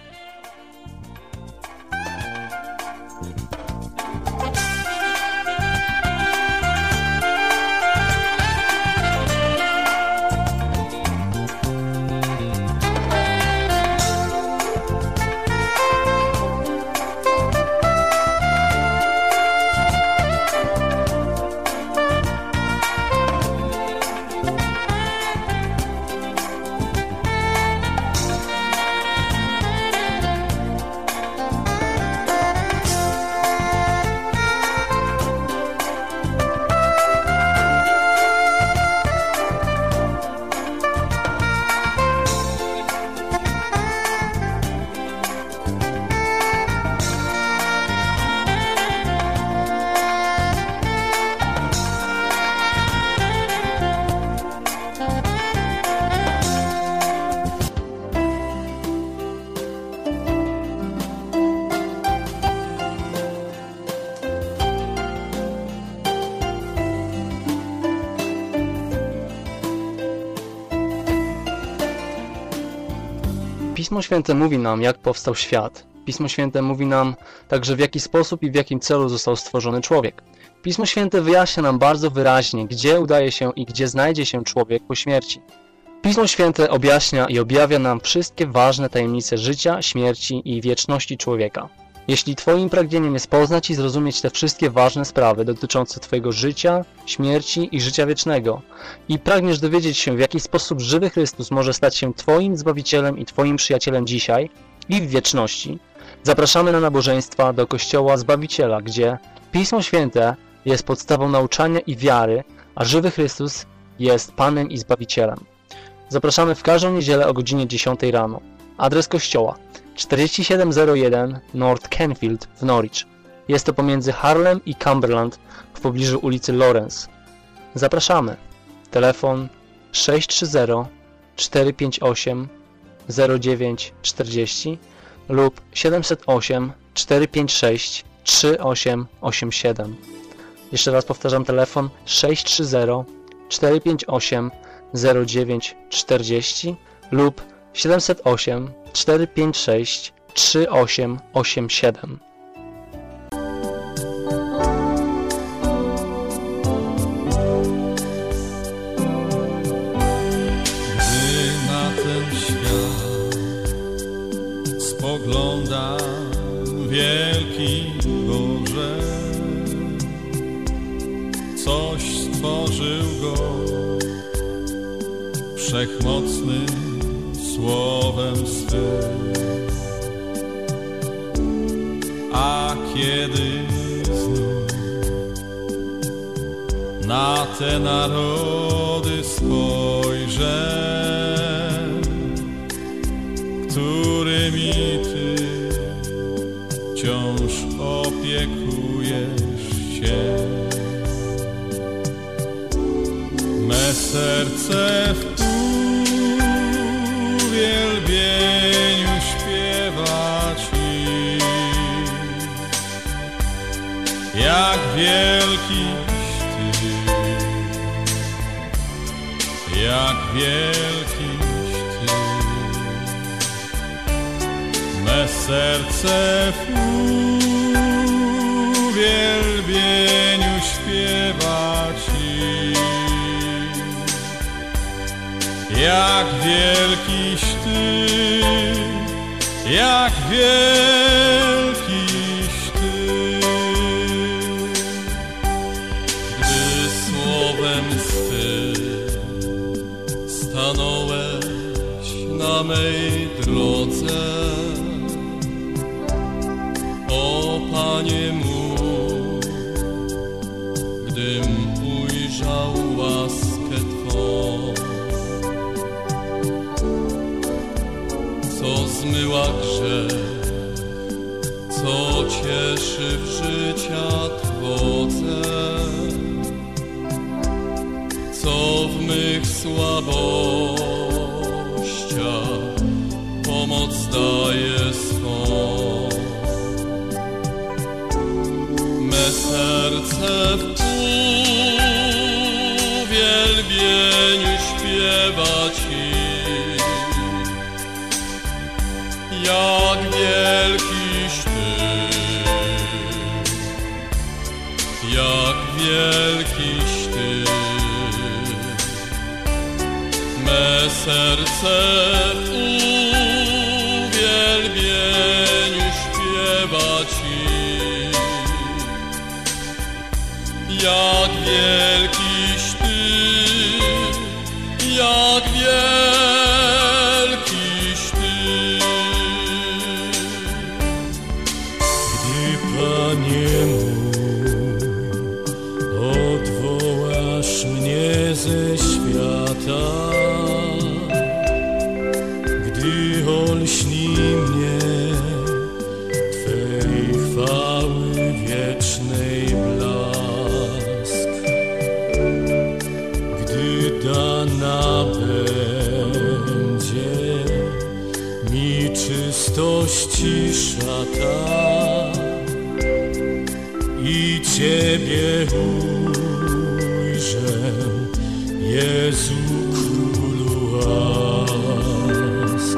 Pismo Święte mówi nam, jak powstał świat. Pismo Święte mówi nam także, w jaki sposób i w jakim celu został stworzony człowiek. Pismo Święte wyjaśnia nam bardzo wyraźnie, gdzie udaje się i gdzie znajdzie się człowiek po śmierci. Pismo Święte objaśnia i objawia nam wszystkie ważne tajemnice życia, śmierci i wieczności człowieka. Jeśli Twoim pragnieniem jest poznać i zrozumieć te wszystkie ważne sprawy dotyczące Twojego życia, śmierci i życia wiecznego i pragniesz dowiedzieć się, w jaki sposób żywy Chrystus może stać się Twoim Zbawicielem i Twoim przyjacielem dzisiaj i w wieczności, zapraszamy na nabożeństwa do Kościoła Zbawiciela, gdzie Pismo Święte jest podstawą nauczania i wiary, a żywy Chrystus jest Panem i Zbawicielem. Zapraszamy w każdą niedzielę o godzinie 10 rano. Adres kościoła 4701 North Canfield w Norwich. Jest to pomiędzy Harlem i Cumberland w pobliżu ulicy Lawrence. Zapraszamy. Telefon 630 458 0940 lub 708 456 3887. Jeszcze raz powtarzam, telefon 630 458 0940 lub 708 456 3887. Gdy na ten świat spoglądam, wielki Boże, coś stworzył go wszechmocnym słowem swym. A kiedy znów na te narody spojrzę, którymi Ty wciąż opiekujesz się, me serce w uwielbieniu śpiewać Ci. Jak wielkiś Ty, jak wielkiś Ty. Me serce w uwielbieniu śpiewa Ci. Jak wielkiś Ty, jak wielkiś Ty. Gdy słowem swym stanąłeś na mej drodze, o Panie mój, gdym ujrzał łaskę Twą, co zmyła grzech, co cieszy w życia Twodze, co w mych słabościach pomoc daje swą. Me serce w uwielbieniu śpiewa Ci. Jak wielkiś Ty, jak wielkiś Ty. Me serce w uwielbieniu śpiewa Ci. Jak wielkiś Ty, jak wielkiś Ty. Gdy, Panie mój, odwołasz mnie ze świata, gdy olśni mnie Twej chwały wiecznej blask, gdy dana będzie mi czystości szata i Ciebie ujrzę, Jezu Królu łask.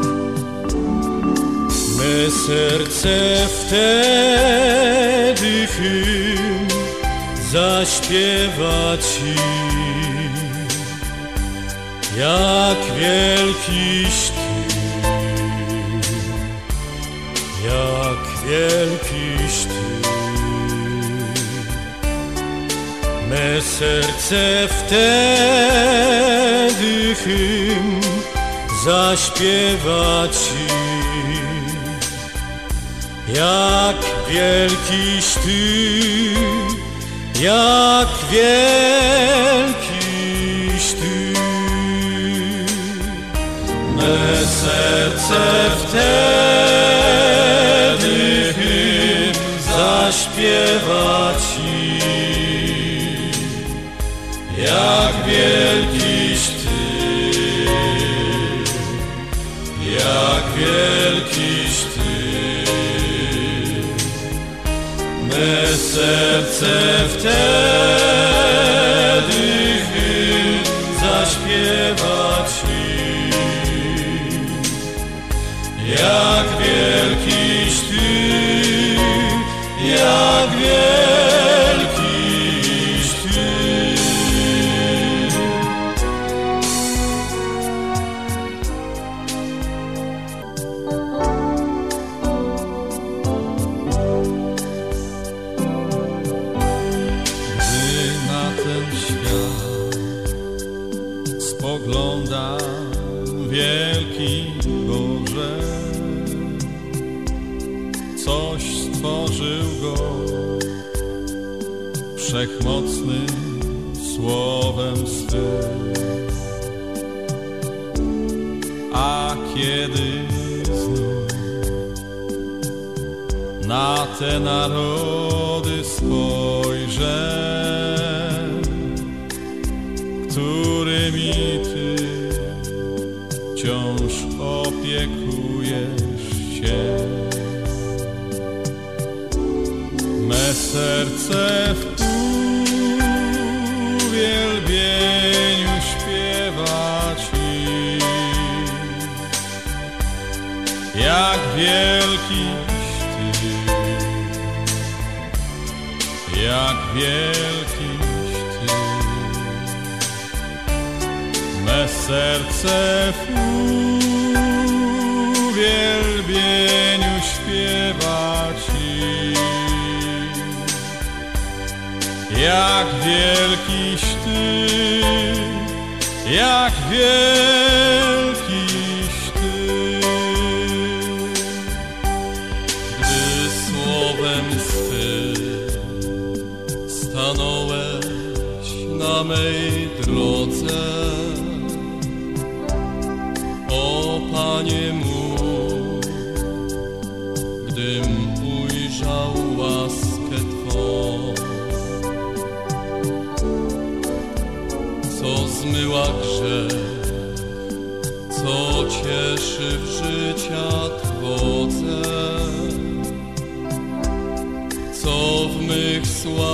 Me serce wtedy hymn zaśpiewa Ci. Jak wielkiś Ty, jak wielkiś Ty. Me serce wtedy hymn zaśpiewa Ci. Jak wielkiś Ty, jak wielkiś Ty. Me serce wtedy hymn zaśpiewa Ci. Jak wielkiś Ty, jak wielkiś Ty. Me serce wtedy hymn zaśpiewa Ci. Jak wielkiś Ty, jak wielkiś Ty. Spoglądam, wielki Boże, coś stworzył go wszechmocnym słowem swym. A kiedy znów na te narody spojrzę, którymi Ty wciąż opiekujesz się. Me serce w uwielbieniu śpiewa Ci, jak wielkiś Ty, jak wielkiś Ty. Me serce w uwielbieniu śpiewa Ci, jak wielkiś Ty, jak wielkiś Ty. Gdy słowem swym stanąłeś na mej drodze, o Panie mój, gdym ujrzał łaskę Twą, co zmyła grzech, co cieszy w życia Twodze, co w mych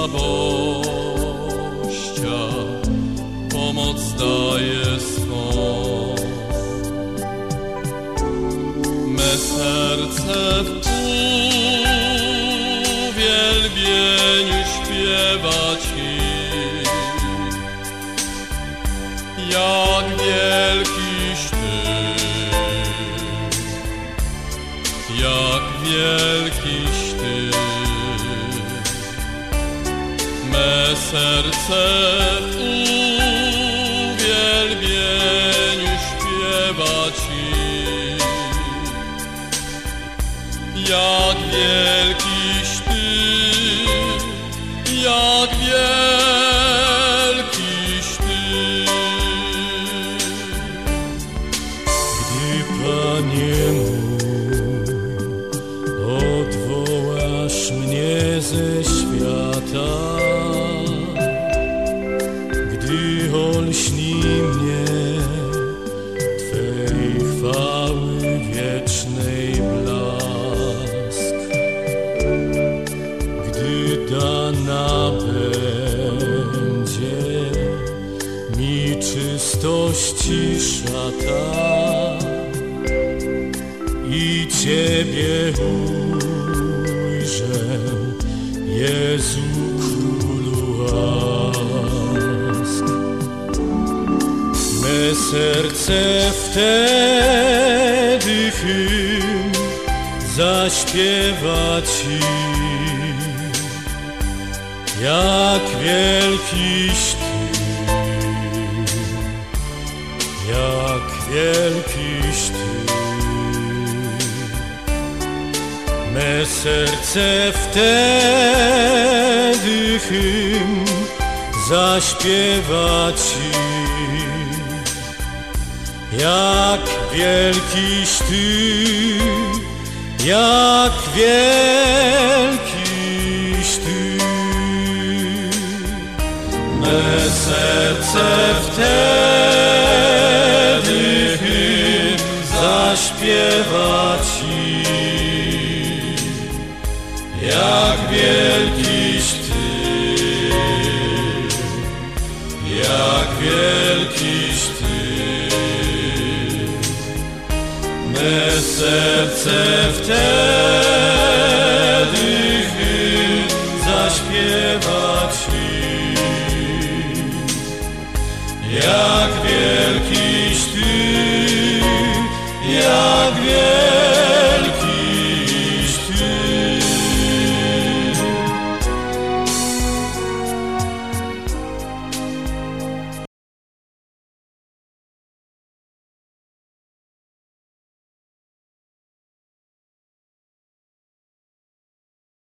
słabościach pomoc daje swą. Me serce w uwielbieniu śpiewa Ci, jak wielkiś Ty, jak wielkiś Ty. Me serce w uwielbieniu śpiewa Ci, jak wielkiś Ty, jak wielkiś Ty. Gdy, Panie mój, odwołasz mnie ze świata, gdy olśni mnie Twej chwały wiecznej blask, gdy dana będzie mi czystości szata i Ciebie ujrzę, Jezu Królu łask. Me serce wtedy hymn zaśpiewa Ci, jak wielkiś Ty, jak wielkiś Ty. Me serce wtedy hymn zaśpiewa Ci, jak wielkiś Ty, jak wielkiś Ty. Me serce wtedy hymn zaśpiewa Ci, jak wielkiś Ty, jak wielkiś Ty. Me serce wtedy hymn zaśpiewa Ci, jak wielkiś Ty, jak wielkiś Ty.